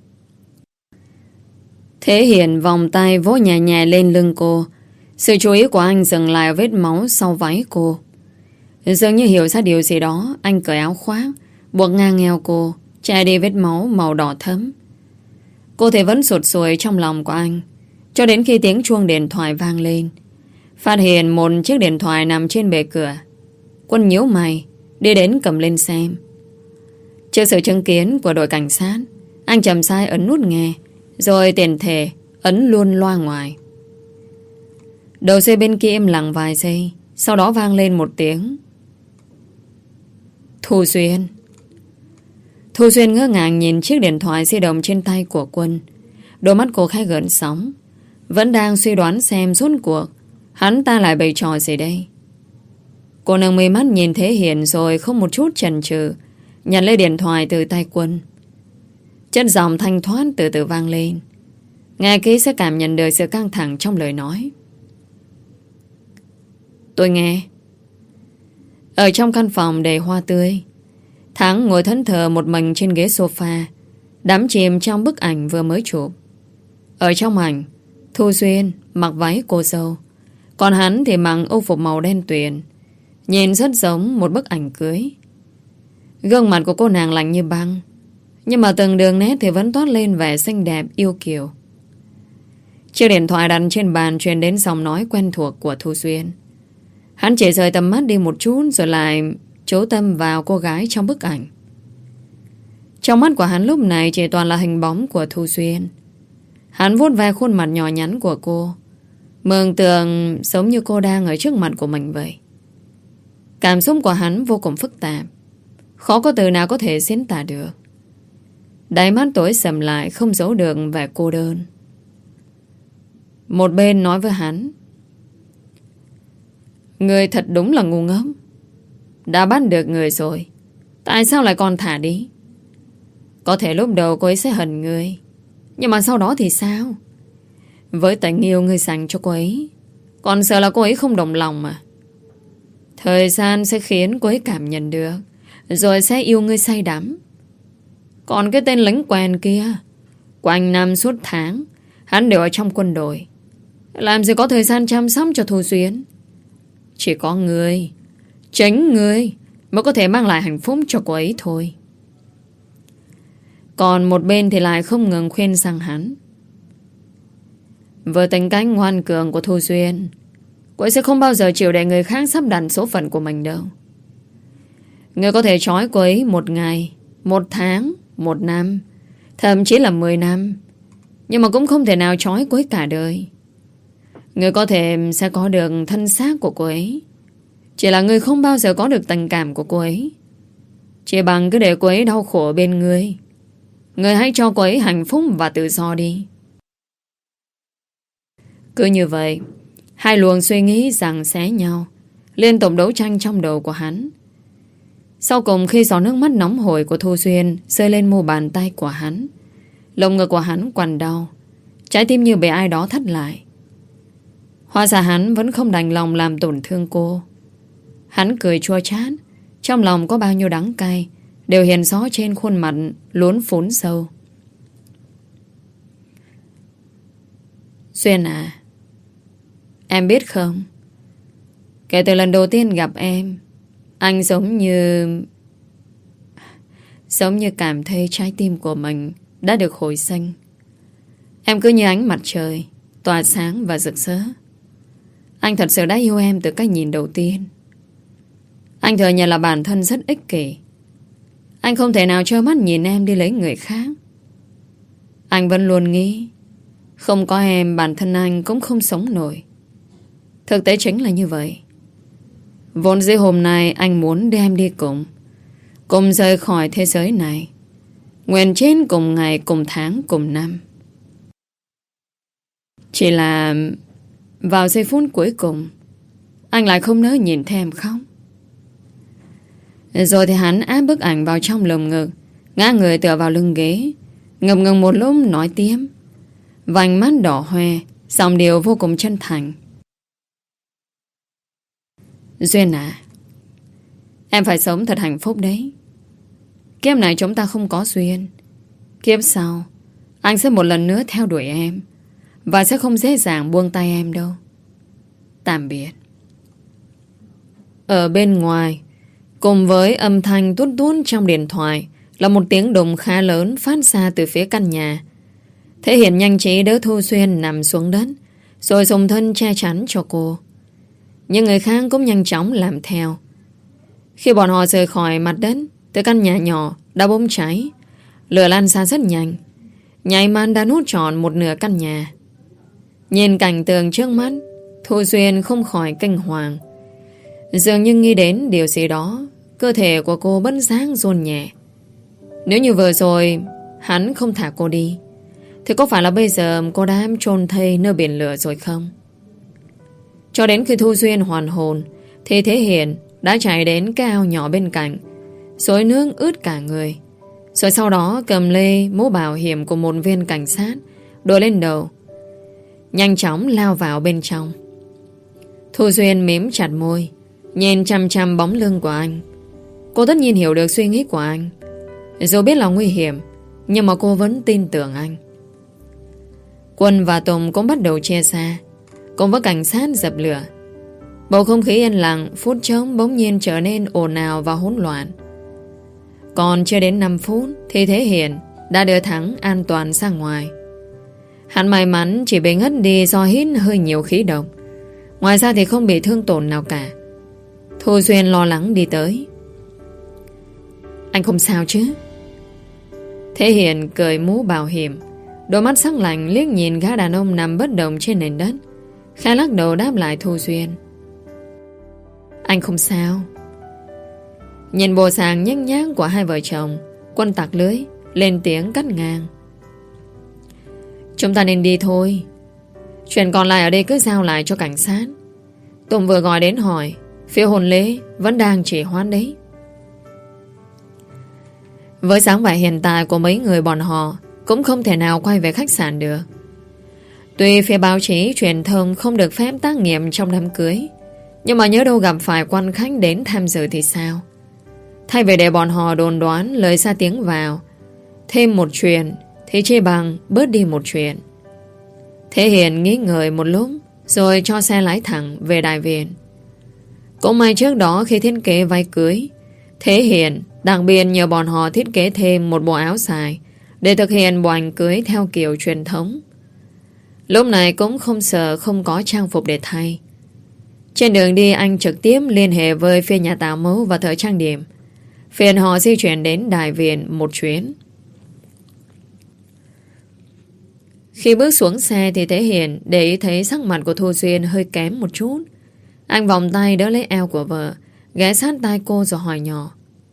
Thế Hiển vòng tay vỗ nhẹ nhẹ lên lưng cô. Sự chú ý của anh dừng lại ở vết máu sau váy cô. Dường như hiểu ra điều gì đó, anh cởi áo khoác, buộc ngang eo cô, che đi vết máu màu đỏ thẫm. Cô thì vẫn sụt sùi trong lòng của anh, cho đến khi tiếng chuông điện thoại vang lên. Phát hiện một chiếc điện thoại nằm trên bệ cửa, Quân nhíu mày đi đến cầm lên xem. Trước sự chứng kiến của đội cảnh sát, anh chậm rãi ấn nút nghe, rồi tiền thể ấn luôn loa ngoài. Đầu dây bên kia im lặng vài giây, sau đó vang lên một tiếng: Thu Xuyên. Thu Xuyên ngỡ ngàng nhìn chiếc điện thoại di động trên tay của Quân. Đôi mắt cô khẽ gợn sóng, vẫn đang suy đoán xem rốt cuộc hắn ta lại bày trò gì đây. Cô nâng mi mắt nhìn Thế Hiển rồi không một chút chần chừ nhận lấy điện thoại từ tay Quân. Chất giọng thanh thoát từ từ vang lên. Nghe kỹ sẽ cảm nhận được sự căng thẳng trong lời nói. Tôi nghe. Ở trong căn phòng đầy hoa tươi, Thắng ngồi thẫn thờ một mình trên ghế sofa, đắm chìm trong bức ảnh vừa mới chụp. Ở trong ảnh, Thu Xuyên mặc váy cô dâu, còn hắn thì mặc âu phục màu đen tuyền, nhìn rất giống một bức ảnh cưới. Gương mặt của cô nàng lạnh như băng, nhưng mà từng đường nét thì vẫn toát lên vẻ xinh đẹp yêu kiều. Chiếc điện thoại đặt trên bàn truyền đến giọng nói quen thuộc của Thu Xuyên. Hắn chỉ rời tầm mắt đi một chút rồi lại chú tâm vào cô gái trong bức ảnh. Trong mắt của hắn lúc này chỉ toàn là hình bóng của Thu Xuyên. Hắn vuốt ve khuôn mặt nhỏ nhắn của cô, mường tượng giống như cô đang ở trước mặt của mình vậy. Cảm xúc của hắn vô cùng phức tạp, khó có từ nào có thể diễn tả được. Đáy mắt tối sầm lại, không giấu được vẻ cô đơn. Một bên nói với hắn: Người thật đúng là ngu ngốc. Đã bắt được người rồi, tại sao lại còn thả đi? Có thể lúc đầu cô ấy sẽ hận người, nhưng mà sau đó thì sao? Với tình yêu người dành cho cô ấy, còn sợ là cô ấy không đồng lòng mà. Thời gian sẽ khiến cô ấy cảm nhận được, rồi sẽ yêu ngươi say đắm. Còn cái tên lính quèn kia, quanh năm suốt tháng hắn đều ở trong quân đội, làm gì có thời gian chăm sóc cho Thu Xuyên. Chỉ có ngươi, chính ngươi mới có thể mang lại hạnh phúc cho cô ấy thôi. Còn một bên thì lại không ngừng khuyên rằng hắn: với tính cách ngoan cường của Thu Xuyên, cô ấy sẽ không bao giờ chịu để người khác sắp đặt số phận của mình đâu. Ngươi có thể trói cô ấy một ngày, một tháng, một năm, thậm chí là mười năm, nhưng mà cũng không thể nào trói cô ấy cả đời. Ngươi có thể sẽ có được thân xác của cô ấy, chỉ là ngươi không bao giờ có được tình cảm của cô ấy. Chỉ bằng cứ để cô ấy đau khổ bên ngươi, ngươi hãy cho cô ấy hạnh phúc và tự do đi. Cứ như vậy, hai luồng suy nghĩ giằng xé nhau, liên tục đấu tranh trong đầu của hắn. Sau cùng khi giọt nước mắt nóng hổi của Thu Duyên rơi lên mu bàn tay của hắn, lồng ngực của hắn quặn đau, trái tim như bị ai đó thắt lại. Hóa ra hắn vẫn không đành lòng làm tổn thương cô. Hắn cười chua chát, trong lòng có bao nhiêu đắng cay đều hiện rõ trên khuôn mặt lún phún sâu. Duyên à, em biết không, kể từ lần đầu tiên gặp em, anh giống như Giống như cảm thấy trái tim của mình đã được hồi sinh. Em cứ như ánh mặt trời, tỏa sáng và rực rỡ. Anh thật sự đã yêu em từ cách nhìn đầu tiên. Anh thừa nhận là bản thân rất ích kỷ. Anh không thể nào trơ mắt nhìn em đi lấy người khác. Anh vẫn luôn nghĩ không có em bản thân anh cũng không sống nổi. Thực tế chính là như vậy. Vốn dĩ hôm nay anh muốn đem đi cùng, cùng rời khỏi thế giới này, nguyện chết cùng ngày, cùng tháng, cùng năm. Chỉ là vào giây phút cuối cùng, anh lại không nỡ nhìn thấy em khóc. Rồi thì hắn áp bức ảnh vào trong lồng ngực, ngã người tựa vào lưng ghế, ngập ngừng một lúc nói tiếp, vành mắt đỏ hoe, giọng điệu vô cùng chân thành. Duyên à, em phải sống thật hạnh phúc đấy. Kiếp này chúng ta không có duyên, kiếp sau anh sẽ một lần nữa theo đuổi em, và sẽ không dễ dàng buông tay em đâu. Tạm biệt. Ở bên ngoài, cùng với âm thanh tút tút trong điện thoại, là một tiếng đùng khá lớn phát ra từ phía căn nhà. Thế Hiền nhanh trí đỡ Thu Duyên nằm xuống đất, rồi dùng thân che chắn cho cô. Nhưng người khác cũng nhanh chóng làm theo. Khi bọn họ rời khỏi mặt đất, từ căn nhà nhỏ đã bốc cháy, lửa lan ra rất nhanh, nháy mắt đã nuốt trọn một nửa căn nhà. Nhìn cảnh tượng trước mắt, Thu Duyên không khỏi kinh hoàng. Dường như nghĩ đến điều gì đó, cơ thể của cô bất giác run nhẹ. Nếu như vừa rồi hắn không thả cô đi, thì có phải là bây giờ cô đã chôn thây nơi biển lửa rồi không? Cho đến khi Thu Duyên hoàn hồn, thì Thế Hiền đã chạy đến cái ao nhỏ bên cạnh, xối nước ướt cả người, rồi sau đó cầm lê mũ bảo hiểm của một viên cảnh sát đội lên đầu, nhanh chóng lao vào bên trong. Thu Duyên mím chặt môi, nhìn chăm chăm bóng lưng của anh. Cô tất nhiên hiểu được suy nghĩ của anh. Dù biết là nguy hiểm, nhưng mà cô vẫn tin tưởng anh. Quân và Tùng cũng bắt đầu chia xa, cùng với cảnh sát dập lửa. Bầu không khí yên lặng phút chốc bỗng nhiên trở nên ồn ào và hỗn loạn. Còn chưa đến năm phút thì Thế Hiền đã đưa Thắng an toàn ra ngoài. Hắn may mắn chỉ bị ngất đi do hít hơi nhiều khí độc, ngoài ra thì không bị thương tổn nào cả. Thu Duyên lo lắng đi tới. Anh không sao chứ? Thế Hiền cởi mũ bảo hiểm, đôi mắt sắc lạnh liếc nhìn gã đàn ông nằm bất động trên nền đất, khẽ lắc đầu đáp lại Thu Duyên. Anh không sao. Nhìn bộ dạng nhếch nhác của hai vợ chồng, Quân tặc lưới lên tiếng cắt ngang. Chúng ta nên đi thôi. Chuyện còn lại ở đây cứ giao lại cho cảnh sát. Tùng vừa gọi đến hỏi, phía hôn lễ vẫn đang chỉ hoãn đấy. Với dáng vẻ hiện tại của mấy người bọn họ, cũng không thể nào quay về khách sạn được. Tuy phía báo chí truyền thông không được phép tác nghiệp trong đám cưới, nhưng mà nhớ đâu gặp phải quan khách đến tham dự thì sao? Thay vì để bọn họ đồn đoán lời ra tiếng vào, thêm một chuyện thì chỉ bằng bớt đi một chuyện. Thế Hiền nghĩ ngợi một lúc, rồi cho xe lái thẳng về đại viện. Cũng may trước đó khi thiết kế váy cưới, Thế Hiền đặc biệt nhờ bọn họ thiết kế thêm một bộ áo dài để thực hiện bộ ảnh cưới theo kiểu truyền thống. Lúc này cũng không sợ không có trang phục để thay. Trên đường đi anh trực tiếp liên hệ với phía nhà tạo mẫu và thợ trang điểm, phiền họ di chuyển đến đại viện một chuyến. Khi bước xuống xe thì Thế Hiền để ý thấy sắc mặt của Thu Duyên hơi kém một chút. Anh vòng tay đỡ lấy eo của vợ, ghé sát tai cô rồi hỏi nhỏ.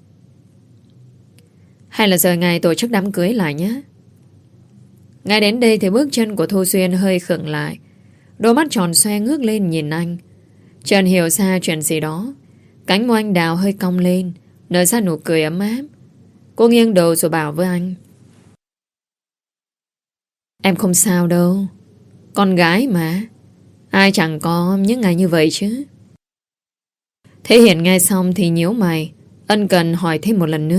Hay là giờ ngày tổ chức đám cưới lại nhé? Ngay đến đây thì bước chân của Thu Duyên hơi khựng lại, đôi mắt tròn xoe ngước lên nhìn anh. Trần hiểu ra chuyện gì đó, cánh môi anh đào hơi cong lên, nở ra nụ cười ấm áp. Cô nghiêng đầu rồi bảo với anh: Em không sao đâu. Con gái mà, ai chẳng có những ngày như vậy chứ. Thế Hiền nghe xong thì nhíu mày, ân cần hỏi thêm một lần nữa: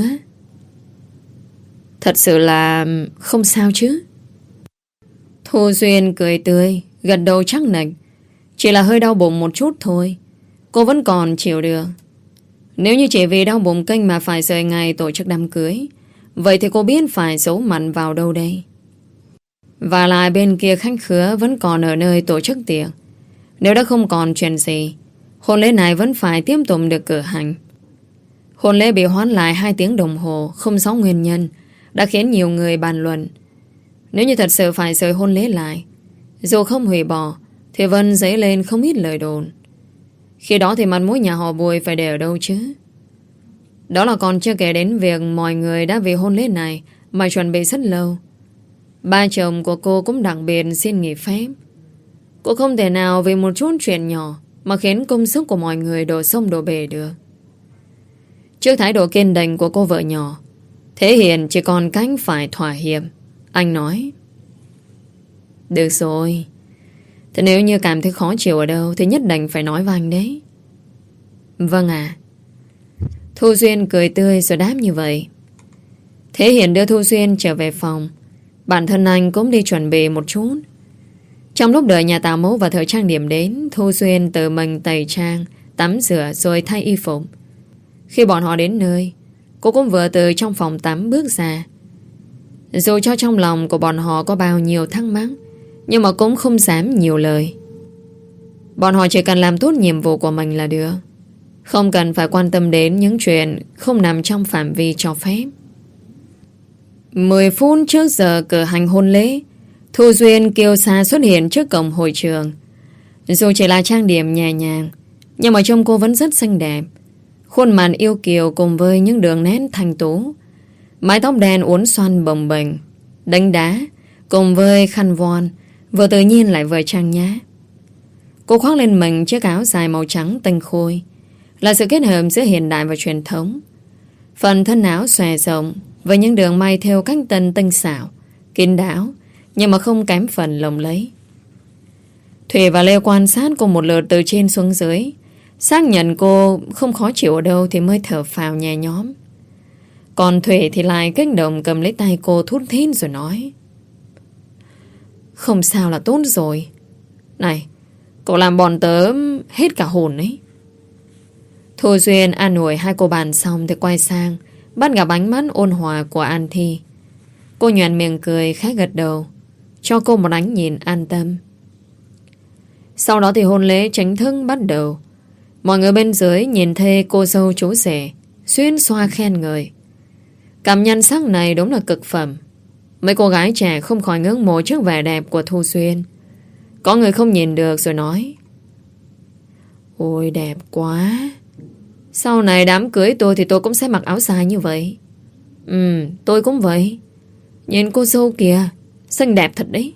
Thật sự là không sao chứ? Thu Duyên cười tươi, gật đầu chắc nịch. Chỉ là hơi đau bụng một chút thôi, cô vẫn còn chịu được. Nếu như chỉ vì đau bụng kinh mà phải rời ngày tổ chức đám cưới, vậy thì cô biết phải giấu mặt vào đâu đây. Và lại bên kia khách khứa vẫn còn ở nơi tổ chức tiệc. Nếu đã không còn chuyện gì, hôn lễ này vẫn phải tiếp tục được cử hành. Hôn lễ bị hoãn lại hai tiếng đồng hồ, không rõ nguyên nhân, đã khiến nhiều người bàn luận. Nếu như thật sự phải rời hôn lễ lại, dù không hủy bỏ, thì Vân dấy lên không ít lời đồn. Khi đó thì mặt mũi nhà họ Bùi phải để ở đâu chứ? Đó là còn chưa kể đến việc mọi người đã vì hôn lễ này mà chuẩn bị rất lâu. Ba chồng của cô cũng đặc biệt xin nghỉ phép. Cô không thể nào vì một chút chuyện nhỏ mà khiến công sức của mọi người đổ sông đổ bể được. Trước thái độ kiên định của cô vợ nhỏ, Thế Hiền chỉ còn cách phải thỏa hiệp. Anh nói: Được rồi, thế nếu như cảm thấy khó chịu ở đâu thì nhất định phải nói với anh đấy. Vâng ạ. Thu Duyên cười tươi rồi đáp như vậy. Thế Hiền đưa Thu Duyên trở về phòng. Bản thân anh cũng đi chuẩn bị một chút. Trong lúc đợi nhà tạo mẫu và thợ trang điểm đến, Thu Duyên tự mình tẩy trang, tắm rửa rồi thay y phục. Khi bọn họ đến nơi, cô cũng vừa từ trong phòng tắm bước ra. Dù cho trong lòng của bọn họ có bao nhiêu thắc mắc, nhưng mà cũng không dám nhiều lời. Bọn họ chỉ cần làm tốt nhiệm vụ của mình là được, không cần phải quan tâm đến những chuyện không nằm trong phạm vi cho phép. Mười phút trước giờ cử hành hôn lễ, Thu Duyên kiêu sa xuất hiện trước cổng hội trường. Dù chỉ là trang điểm nhẹ nhàng, nhưng mà trông cô vẫn rất xinh đẹp. Khuôn mặt yêu kiều cùng với những đường nét thanh tú, mái tóc đen uốn xoăn bồng bềnh, đánh đá cùng với khăn voan vừa tự nhiên lại vừa trang nhã. Cô khoác lên mình chiếc áo dài màu trắng tinh khôi, là sự kết hợp giữa hiện đại và truyền thống. Phần thân áo xòe rộng với những đường may theo cách tân tinh xảo, kín đáo, nhưng mà không kém phần lộng lẫy. Thủy và Lê quan sát cô một lượt từ trên xuống dưới, xác nhận cô không khó chịu ở đâu thì mới thở phào nhẹ nhõm. Còn Thủy thì lại kích động cầm lấy tay cô thút thít rồi nói: Không sao là tốt rồi. Này, cậu làm bọn tớ hết cả hồn ấy. Thu Duyên an ủi hai cô bàn xong thì quay sang bắt gặp ánh mắt ôn hòa của An Thi. Cô nhoẻn miệng cười khẽ gật đầu, cho cô một ánh nhìn an tâm. Sau đó thì hôn lễ chính thức bắt đầu. Mọi người bên dưới nhìn thấy cô dâu chú rể xuyên xoa khen ngợi. Cảm nhan sắc này đúng là cực phẩm. Mấy cô gái trẻ không khỏi ngưỡng mộ trước vẻ đẹp của Thu Duyên. Có người không nhìn được rồi nói: Ôi đẹp quá. Sau này đám cưới tôi thì tôi cũng sẽ mặc áo dài như vậy. Ừ, tôi cũng vậy. Nhìn cô dâu kìa, xinh đẹp thật đấy.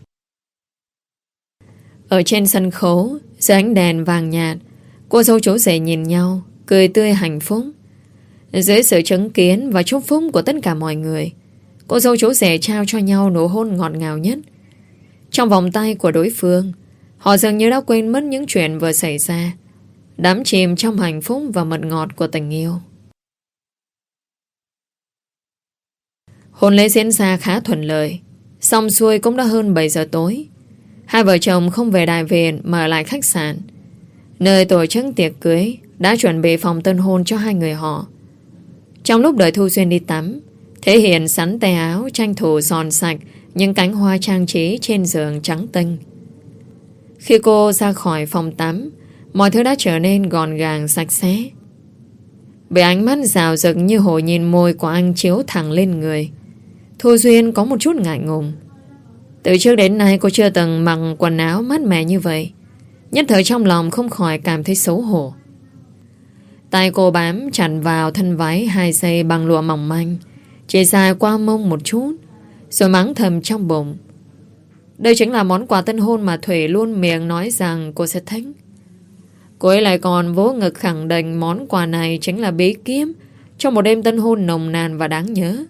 Ở trên sân khấu, dưới ánh đèn vàng nhạt, cô dâu chú rể nhìn nhau, cười tươi hạnh phúc. Dưới sự chứng kiến và chúc phúc của tất cả mọi người, cô dâu chú rể trao cho nhau nụ hôn ngọt ngào nhất. Trong vòng tay của đối phương, họ dường như đã quên mất những chuyện vừa xảy ra, đắm chìm trong hạnh phúc và mật ngọt của tình yêu. Hôn lễ diễn ra khá thuận lợi. Xong xuôi cũng đã hơn bảy giờ tối. Hai vợ chồng không về đại viện mà ở lại khách sạn, nơi tổ chức tiệc cưới đã chuẩn bị phòng tân hôn cho hai người họ. Trong lúc đợi Thu Duyên đi tắm, Thế Hiền sắn tay áo tranh thủ dọn sạch những cánh hoa trang trí trên giường trắng tinh. Khi cô ra khỏi phòng tắm, mọi thứ đã trở nên gọn gàng sạch sẽ. Bị ánh mắt rào rực như hồi nhìn môi của anh chiếu thẳng lên người, Thu Duyên có một chút ngại ngùng. Từ trước đến nay cô chưa từng mặc quần áo mát mẻ như vậy. Nhất thời trong lòng không khỏi cảm thấy xấu hổ. Tay cô bám chặt vào thân váy hai dây bằng lụa mỏng manh, chỉ dài qua mông một chút, rồi mắng thầm trong bụng. Đây chính là món quà tân hôn mà Thủy luôn miệng nói rằng cô sẽ thích. Cô ấy lại còn vỗ ngực khẳng định món quà này chính là bí kíp trong một đêm tân hôn nồng nàn và đáng nhớ.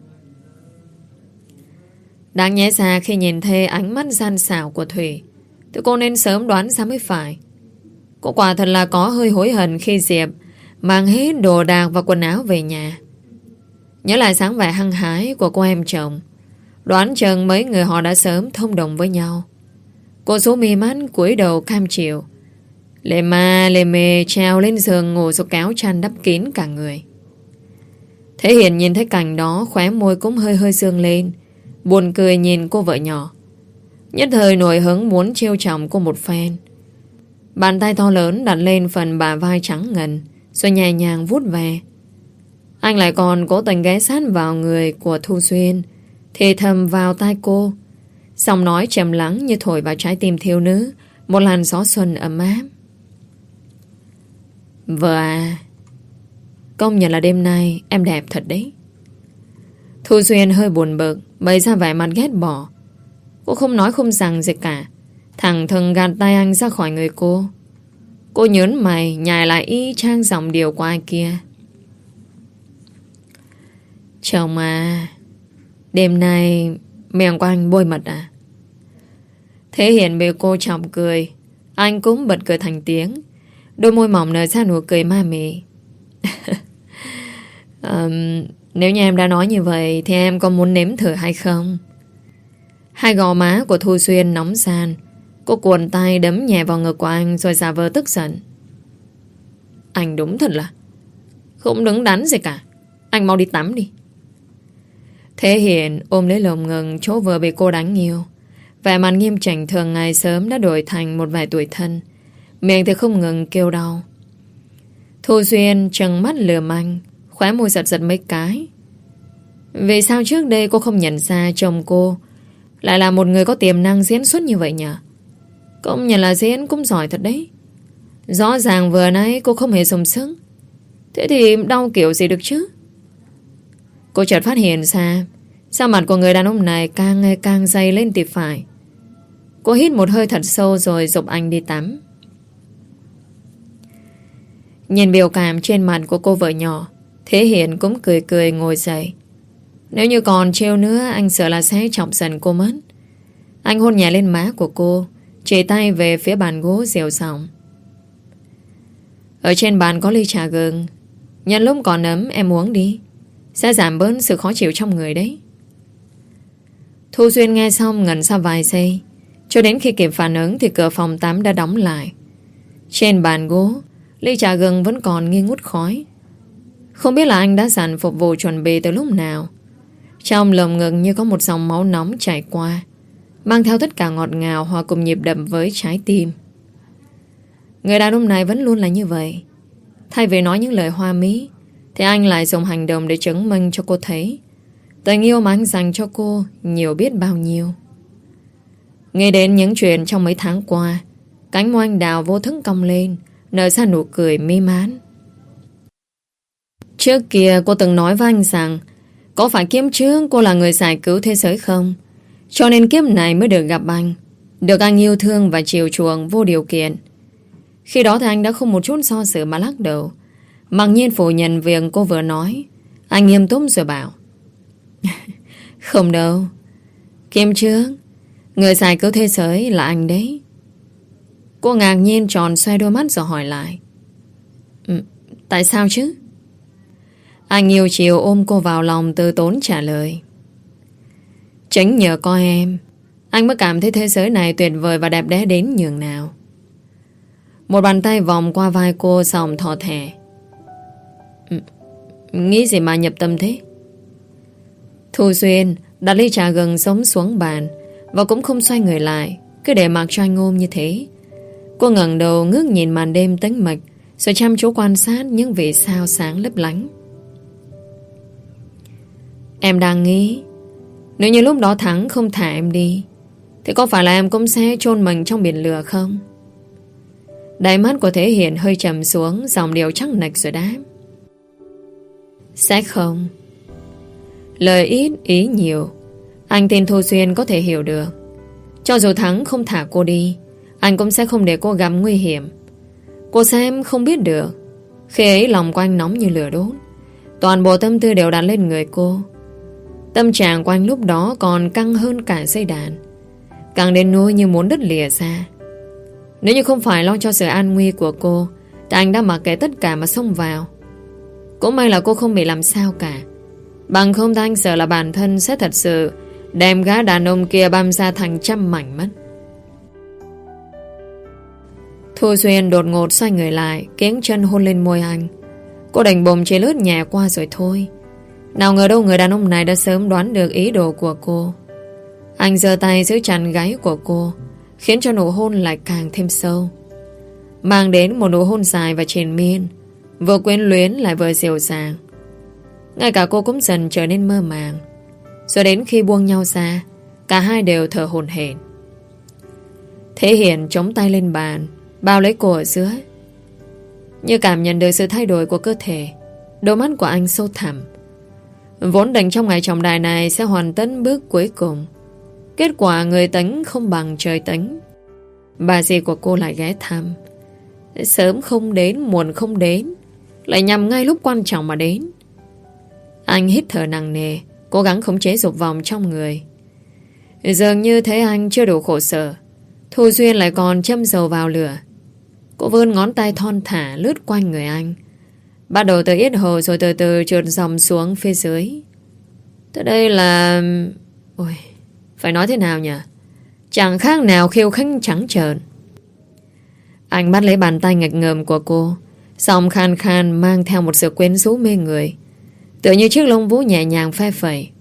Đáng nhẽ ra khi nhìn thấy ánh mắt gian xảo của Thủy thì cô nên sớm đoán ra mới phải. Cô quả thật là có hơi hối hận khi Diệp mang hết đồ đạc và quần áo về nhà. Nhớ lại sáng vẻ hăng hái của cô em chồng, đoán chừng mấy người họ đã sớm thông đồng với nhau. Cô số mì mắt cúi đầu cam chịu, lề ma lề mề treo lên giường ngủ rồi kéo chăn đắp kín cả người. Thế Hiền nhìn thấy cảnh đó, khóe môi cũng hơi hơi sương lên, buồn cười nhìn cô vợ nhỏ. Nhất thời nổi hứng muốn trêu chồng cô một phen. Bàn tay to lớn đặt lên phần bả vai trắng ngần, rồi nhẹ nhàng vuốt về. Anh lại còn cố tình ghé sát vào người của Thu Xuyên, thì thầm vào tai cô, giọng nói trầm lắng như thổi vào trái tim thiếu nữ một làn gió xuân ấm áp. Vợ à, công nhận là đêm nay em đẹp thật đấy. Thu Xuyên hơi buồn bực, bày ra vẻ mặt ghét bỏ. Cô không nói không rằng gì cả, thẳng thừng gạt tay anh ra khỏi người cô. Cô nhớn mày nhài lại y chang giọng điệu của ai kia. Chồng à, đêm nay miệng của anh bôi mật à? Thế Hiền bị cô chọc cười, anh cũng bật cười thành tiếng, đôi môi mỏng nở ra nụ cười ma mị. um, Nếu như em đã nói như vậy thì em có muốn nếm thử hay không? Hai gò má của Thu Xuyên nóng gian. Cô cuộn tay đấm nhẹ vào ngực của anh rồi giả vờ tức giận. Anh đúng thật là không đứng đắn gì cả. Anh mau đi tắm đi. Thế Hiền ôm lấy lồng ngực chỗ vừa bị cô đánh nhiều. Vẻ mặt nghiêm chỉnh thường ngày sớm đã đổi thành một vài tuổi thân. Miệng thì không ngừng kêu đau. Thu Xuyên trừng mắt lườm anh, khóe môi giật giật mấy cái. Vì sao trước đây cô không nhận ra chồng cô lại là một người có tiềm năng diễn xuất như vậy nhỉ? Công nhận là diễn cũng giỏi thật đấy. Rõ ràng vừa nãy cô không hề dùng sức, thế thì đau kiểu gì được chứ? Cô chợt phát hiện ra sao mặt của người đàn ông này càng ngày càng dày lên thì phải. Cô hít một hơi thật sâu rồi giục anh đi tắm. Nhìn biểu cảm trên mặt của cô vợ nhỏ, Thế Hiền cũng cười cười ngồi dậy. Nếu như còn trêu nữa anh sợ là sẽ chọc giận cô mất. Anh hôn nhẹ lên má của cô, chỉ tay về phía bàn gỗ dịu giọng. Ở trên bàn có ly trà gừng, nhân lúc còn ấm em uống đi, sẽ giảm bớt sự khó chịu trong người đấy. Thu Xuyên nghe xong ngẩn ra vài giây, cho đến khi kịp phản ứng thì cửa phòng tắm đã đóng lại. Trên bàn gỗ, ly trà gừng vẫn còn nghi ngút khói. Không biết là anh đã dặn phục vụ chuẩn bị từ lúc nào. Trong lồng ngực như có một dòng máu nóng chảy qua, mang theo tất cả ngọt ngào hòa cùng nhịp đập với trái tim. Người đàn ông này vẫn luôn là như vậy. Thay vì nói những lời hoa mỹ thì anh lại dùng hành động để chứng minh cho cô thấy tình yêu mà anh dành cho cô nhiều biết bao nhiêu. Nghe đến những chuyện trong mấy tháng qua, cánh môi anh đào vô thức cong lên, nở ra nụ cười mê mán. Trước kia cô từng nói với anh rằng có phải kiếp trước cô là người giải cứu thế giới không, cho nên kiếp này mới được gặp anh, được anh yêu thương và chiều chuộng vô điều kiện. Khi đó thì anh đã không một chút do dự mà lắc đầu, mặc nhiên phủ nhận việc cô vừa nói. Anh nghiêm túc rồi bảo: Không đâu, kiếp trước người giải cứu thế giới là anh đấy. Cô ngạc nhiên tròn xoay đôi mắt rồi hỏi lại: ừ, Tại sao chứ? Anh nhiều chiều ôm cô vào lòng từ tốn trả lời: Chính nhờ có em, anh mới cảm thấy thế giới này tuyệt vời và đẹp đẽ đến nhường nào. Một bàn tay vòng qua vai cô giọng thỏ thẻ: ừ, Nghĩ gì mà nhập tâm thế? Thu Xuyên đặt ly trà gừng sống xuống bàn và cũng không xoay người lại, cứ để mặc cho anh ôm như thế. Cô ngẩng đầu ngước nhìn màn đêm tĩnh mịch, rồi chăm chú quan sát những vì sao sáng lấp lánh. Em đang nghĩ, nếu như lúc đó Thắng không thả em đi thì có phải là em cũng sẽ chôn mình trong biển lửa không? Đáy mắt của Thế Hiền hơi trầm xuống, giọng điệu chắc nịch rồi đáp: Sẽ không. Lời ít ý nhiều, anh tin Thu Xuyên có thể hiểu được. Cho dù Thắng không thả cô đi, anh cũng sẽ không để cô gặp nguy hiểm. Cô xem không biết được, khi ấy lòng của anh nóng như lửa đốt, Toàn bộ tâm tư đều đặt lên người cô. Tâm trạng của anh lúc đó còn căng hơn cả dây đàn, càng đến nỗi như muốn đứt lìa ra. Nếu như không phải lo cho sự an nguy của cô thì anh đã mặc kệ tất cả mà xông vào. Cũng may là cô không bị làm sao cả. Bằng không thì anh sợ là bản thân sẽ thật sự đem gã đàn ông kia băm ra thành trăm mảnh mất. Thu Duyên đột ngột xoay người lại, kiếng chân hôn lên môi anh. Cô đành bồng chỉ lướt nhẹ qua rồi thôi. Nào ngờ đâu người đàn ông này đã sớm đoán được ý đồ của cô. Anh giơ tay giữ chặt gáy của cô, khiến cho nụ hôn lại càng thêm sâu, mang đến một nụ hôn dài và triền miên, vừa quyến luyến lại vừa dịu dàng. Ngay cả cô cũng dần trở nên mơ màng. Rồi đến khi buông nhau ra, cả hai đều thở hổn hển. Thế Hiển chống tay lên bàn, bao lấy cô ở dưới. Như cảm nhận được sự thay đổi của cơ thể, đôi mắt của anh sâu thẳm. Vốn định trong ngày trọng đại này sẽ hoàn tất bước cuối cùng. Kết quả người tính không bằng trời tính. Bà dì của cô lại ghé thăm. Sớm không đến, muộn không đến, lại nhằm ngay lúc quan trọng mà đến. Anh hít thở nặng nề, cố gắng khống chế dục vọng trong người. Dường như thấy anh chưa đủ khổ sở, Thu Duyên lại còn châm dầu vào lửa. Cô vươn ngón tay thon thả lướt quanh người anh, bắt đầu từ yết hầu rồi từ từ trượt dòng xuống phía dưới. Tới đây là... Ôi, phải nói thế nào nhỉ? Chẳng khác nào khiêu khích trắng trợn. Anh bắt lấy bàn tay nghịch ngợm của cô, giọng khan khan mang theo một sự quyến rũ mê người, tựa như chiếc lông vũ nhẹ nhàng phe phẩy.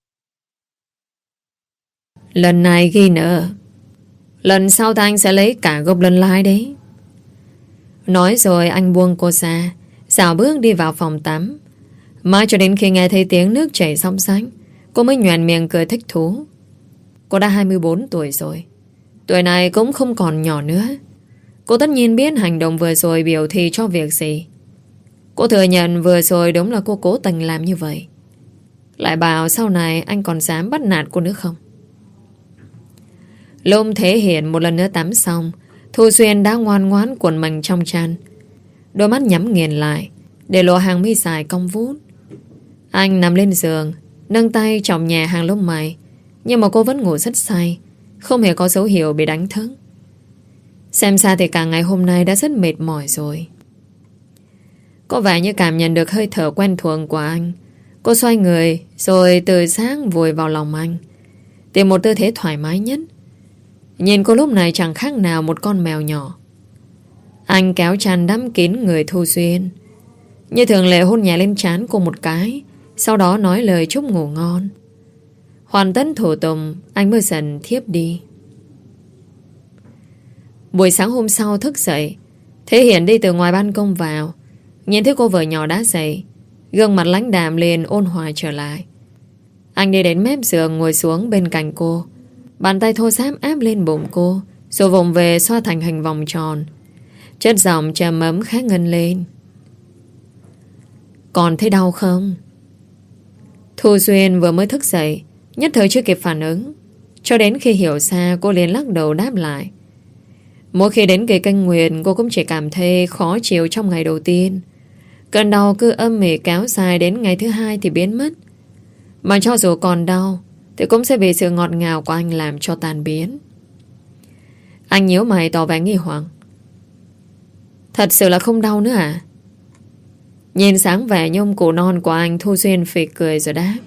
Lần này ghi nợ, lần sau ta anh sẽ lấy cả gốc lần lái đấy. Nói rồi anh buông cô ra, dạo bước đi vào phòng tắm. Mãi cho đến khi nghe thấy tiếng nước chảy róc rách, cô mới nhoẻn miệng cười thích thú. Cô đã hai mươi bốn tuổi rồi. Tuổi này cũng không còn nhỏ nữa. Cô tất nhiên biết hành động vừa rồi biểu thị cho việc gì. Cô thừa nhận vừa rồi đúng là cô cố tình làm như vậy. Lại bảo sau này anh còn dám bắt nạt cô nữa không? Lúc Thế Hiển một lần nữa tắm xong, Thu Duyên đã ngoan ngoãn cuộn mình trong chăn, đôi mắt nhắm nghiền lại để lộ hàng mi dài cong vút. Anh nằm lên giường, nâng tay chọc nhẹ hàng lông mày, nhưng mà cô vẫn ngủ rất say, không hề có dấu hiệu bị đánh thức. Xem ra thì cả ngày hôm nay đã rất mệt mỏi rồi. Có vẻ như cảm nhận được hơi thở quen thuộc của anh. Cô xoay người rồi từ sáng vùi vào lòng anh, tìm một tư thế thoải mái nhất. Nhìn cô lúc này chẳng khác nào một con mèo nhỏ. Anh kéo chăn đắp kín người Thu Duyên, như thường lệ hôn nhẹ lên trán cô một cái, sau đó nói lời chúc ngủ ngon. Hoàn tất thủ tục, anh mới dần thiếp đi. Buổi sáng hôm sau thức dậy, Thế Hiển đi từ ngoài ban công vào, nhìn thấy cô vợ nhỏ đã dậy, gương mặt lãnh đạm liền ôn hòa trở lại. Anh đi đến mép giường ngồi xuống bên cạnh cô, bàn tay thô ráp áp lên bụng cô, rồi vòng về xoa thành hình vòng tròn. Chất giọng trầm ấm khá ngân lên. Còn thấy đau không? Thu Duyên vừa mới thức dậy, nhất thời chưa kịp phản ứng. Cho đến khi hiểu ra, cô liền lắc đầu đáp lại. Mỗi khi đến kỳ kinh nguyệt, cô cũng chỉ cảm thấy khó chịu trong ngày đầu tiên. Cơn đau cứ âm ỉ kéo dài đến ngày thứ hai thì biến mất. Mà cho dù còn đau thì cũng sẽ bị sự ngọt ngào của anh làm cho tan biến. Anh nhíu mày tỏ vẻ nghi hoặc. Thật sự là không đau nữa à? Nhìn sáng vẻ nhôm cổ non của anh, Thu Duyên phì cười rồi đáp.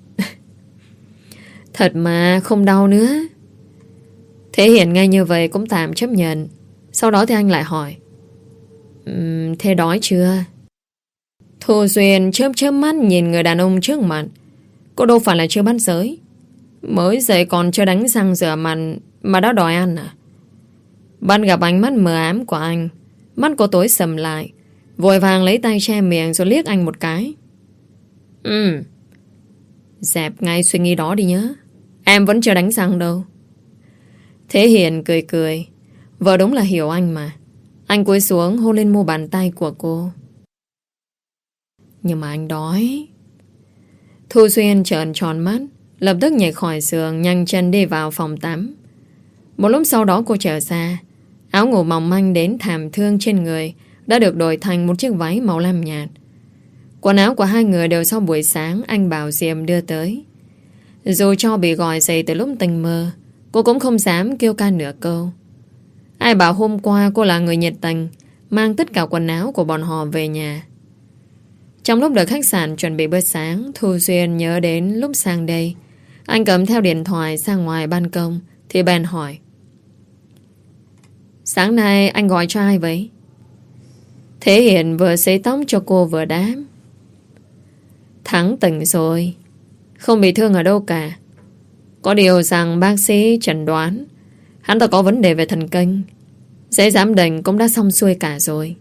Thật mà không đau nữa. Thế Hiển ngay như vậy cũng tạm chấp nhận. Sau đó thì anh lại hỏi, um, thế đói chưa? Thu Duyên chớp chớp mắt nhìn người đàn ông trước mặt. Cô đâu phải là chưa bắt giới, mới dậy còn chưa đánh răng rửa mặt mà đã đòi ăn à? Bắt gặp ánh mắt mờ ám của anh, mắt cô tối sầm lại, vội vàng lấy tay che miệng rồi liếc anh một cái. Ừ, dẹp ngay suy nghĩ đó đi nhớ. Em vẫn chưa đánh răng đâu. Thế Hiền cười cười. Vợ đúng là hiểu anh mà. Anh cúi xuống hôn lên mu bàn tay của cô. Nhưng mà anh đói. Thu Duyên trợn tròn mắt, lập tức nhảy khỏi giường, nhanh chân đi vào phòng tắm. Một lúc sau đó cô trở ra. Áo ngủ mỏng manh đến thảm thương trên người đã được đổi thành một chiếc váy màu lam nhạt. Quần áo của hai người đều sau buổi sáng anh Bảo Diệm đưa tới. Dù cho bị gọi dậy từ lúc tình mơ, cô cũng không dám kêu ca nửa câu. Ai bảo hôm qua cô là người nhiệt tình, mang tất cả quần áo của bọn họ về nhà. Trong lúc đợi khách sạn chuẩn bị bữa sáng, Thu Duyên nhớ đến lúc sang đây, anh cầm theo điện thoại sang ngoài ban công, thì bèn hỏi: Sáng nay anh gọi cho ai vậy? Thế Hiền vừa sấy tóc cho cô vừa đáp: Thắng tỉnh rồi, không bị thương ở đâu cả. Có điều rằng bác sĩ chẩn đoán hắn ta có vấn đề về thần kinh. Giấy giám định cũng đã xong xuôi cả rồi.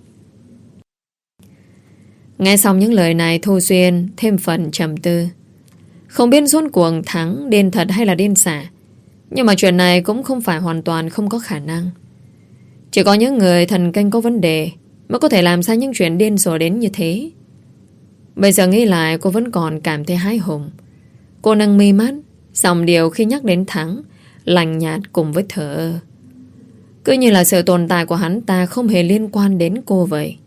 Nghe xong những lời này, Thu Duyên thêm phần trầm tư. Không biết rốt cuộc Thắng điên thật hay là điên xả, nhưng mà chuyện này cũng không phải hoàn toàn không có khả năng. Chỉ có những người thần kinh có vấn đề mới có thể làm ra những chuyện điên rồ đến như thế. Bây giờ nghĩ lại, cô vẫn còn cảm thấy hái hùng. Cô nâng mi mắt, dòng điều khi nhắc đến Thắng lạnh nhạt cùng với thờ ơ, cứ như là sự tồn tại của hắn ta không hề liên quan đến cô vậy.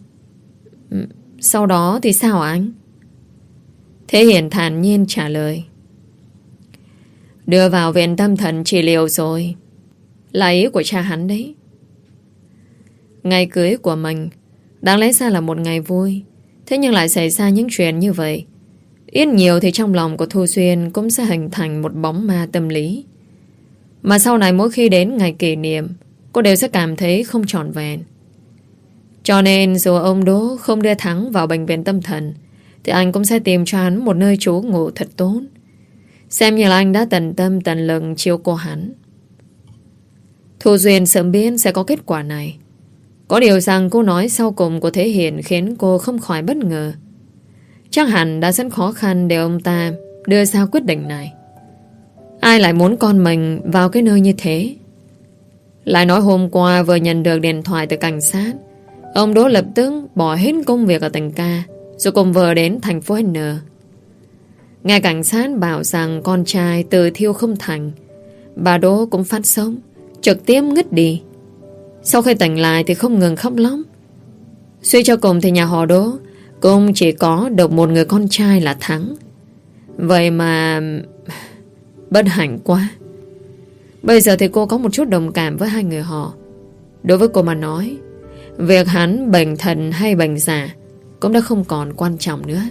Sau đó thì sao anh? Thế Hiền thản nhiên trả lời: Đưa vào viện tâm thần trị liệu rồi. Là ý của cha hắn đấy. Ngày cưới của mình đáng lẽ ra là một ngày vui, thế nhưng lại xảy ra những chuyện như vậy. Ít nhiều thì trong lòng của Thu Duyên cũng sẽ hình thành một bóng ma tâm lý, mà sau này mỗi khi đến ngày kỷ niệm, cô đều sẽ cảm thấy không trọn vẹn. Cho nên dù ông Đỗ không đưa Thắng vào bệnh viện tâm thần, thì anh cũng sẽ tìm cho hắn một nơi trú ngụ thật tốt, xem như là anh đã tận tâm tận lực chiếu cô hắn. Thu Duyên sớm biết sẽ có kết quả này. Có điều rằng cô nói sau cùng của Thế Hiền khiến cô không khỏi bất ngờ. Chắc hẳn đã rất khó khăn để ông ta đưa ra quyết định này. Ai lại muốn con mình vào cái nơi như thế? Lại nói hôm qua vừa nhận được điện thoại từ cảnh sát, ông Đỗ lập tức bỏ hết công việc ở tỉnh ca, rồi cùng vợ đến thành phố N. Nghe cảnh sát bảo rằng con trai tự thiêu không thành, bà Đỗ cũng phát sốc, trực tiếp ngất đi. Sau khi tỉnh lại thì không ngừng khóc lóc. Suy cho cùng thì nhà họ Đỗ cũng chỉ có được một người con trai là Thắng. Vậy mà bất hạnh quá. Bây giờ thì cô có một chút đồng cảm với hai người họ. Đối với cô mà nói, việc hắn bệnh thần hay bệnh giả cũng đã không còn quan trọng nữa.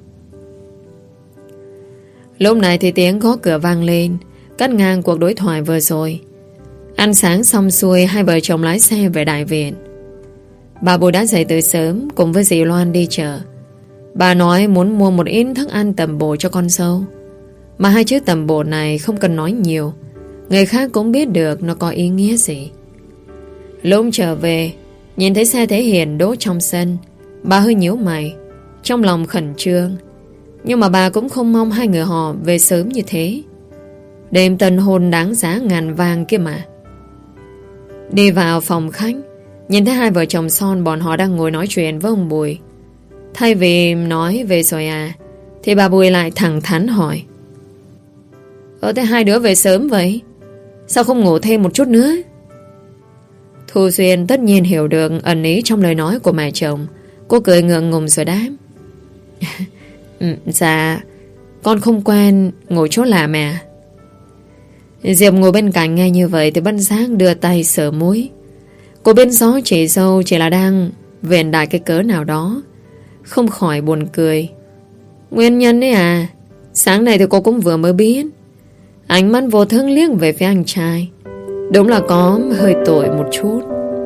Lúc này thì tiếng gõ cửa vang lên, cắt ngang cuộc đối thoại vừa rồi. Ăn sáng xong xuôi, hai vợ chồng lái xe về đại viện. Bà Bùi đã dậy từ sớm cùng với dì Loan đi chợ. Bà nói muốn mua một ít thức ăn tầm bổ cho con dâu. Mà hai chữ tầm bổ này không cần nói nhiều, người khác cũng biết được nó có ý nghĩa gì. Lúc trở về, nhìn thấy xe Thế Hiền đỗ trong sân, bà hơi nhíu mày, trong lòng khẩn trương. Nhưng mà bà cũng không mong hai người họ về sớm như thế. Đêm tân hôn đáng giá ngàn vàng kia mà. Đi vào phòng khách, nhìn thấy hai vợ chồng son bọn họ đang ngồi nói chuyện với ông Bùi. Thay vì nói về rồi à, thì bà Bùi lại thẳng thắn hỏi: Ờ thế hai đứa về sớm vậy, sao không ngủ thêm một chút nữa? Thu Duyên tất nhiên hiểu được ẩn ý trong lời nói của mẹ chồng. Cô cười ngượng ngùng rồi đáp: ừ, Dạ con không quen ngồi chỗ lạ mà. Diệp ngồi bên cạnh nghe như vậy thì bất giác đưa tay sờ mũi. Cô biết rõ chị dâu chỉ là đang viện đại cái cớ nào đó, không khỏi buồn cười. Nguyên nhân đấy à? Sáng nay thì cô cũng vừa mới biết. Ánh mắt vô thức liếc về phía anh trai, đúng là có hơi tội một chút.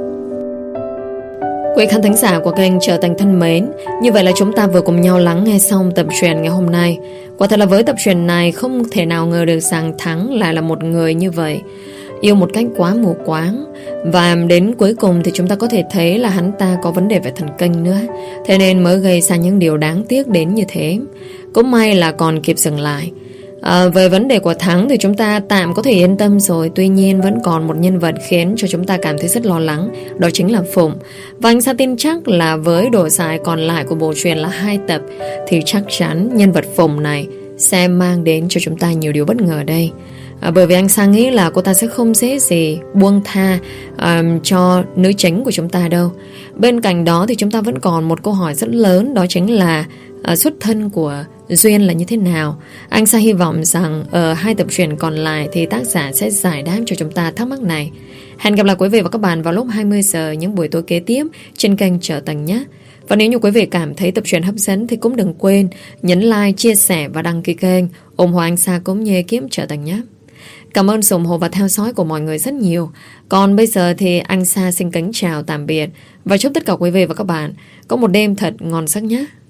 Quý khán thính giả của kênh Trở Thành Thân Mến, như vậy là chúng ta vừa cùng nhau lắng nghe xong tập truyện ngày hôm nay. Quả thật là với tập truyện này không thể nào ngờ được rằng Thắng lại là một người như vậy, yêu một cách quá mù quáng. Và đến cuối cùng thì chúng ta có thể thấy là hắn ta có vấn đề về thần kinh nữa, thế nên mới gây ra những điều đáng tiếc đến như thế. Cũng may là còn kịp dừng lại. À, về vấn đề của Thắng thì chúng ta tạm có thể yên tâm rồi. Tuy nhiên vẫn còn một nhân vật khiến cho chúng ta cảm thấy rất lo lắng, đó chính là Phụng. Và anh Sa tin chắc là với độ dài còn lại của bộ truyện là hai tập, thì chắc chắn nhân vật Phụng này sẽ mang đến cho chúng ta nhiều điều bất ngờ đây. à, Bởi vì anh Sa nghĩ là cô ta sẽ không dễ gì buông tha um, cho nữ chính của chúng ta đâu. Bên cạnh đó thì chúng ta vẫn còn một câu hỏi rất lớn. Đó chính là uh, xuất thân của Duyên là như thế nào. Anh Sa hy vọng rằng ở hai tập truyện còn lại thì tác giả sẽ giải đáp cho chúng ta thắc mắc này. Hẹn gặp lại quý vị và các bạn vào lúc hai mươi giờ những buổi tối kế tiếp trên kênh Trở Tầng nhé. Và nếu như quý vị cảm thấy tập truyện hấp dẫn thì cũng đừng quên nhấn like, chia sẻ và đăng ký kênh, ủng hộ anh Sa cũng như ekip Trở Tầng nhé. Cảm ơn sự ủng hộ và theo dõi của mọi người rất nhiều. Còn bây giờ thì anh Sa xin kính chào tạm biệt và chúc tất cả quý vị và các bạn có một đêm thật ngon giấc nhé.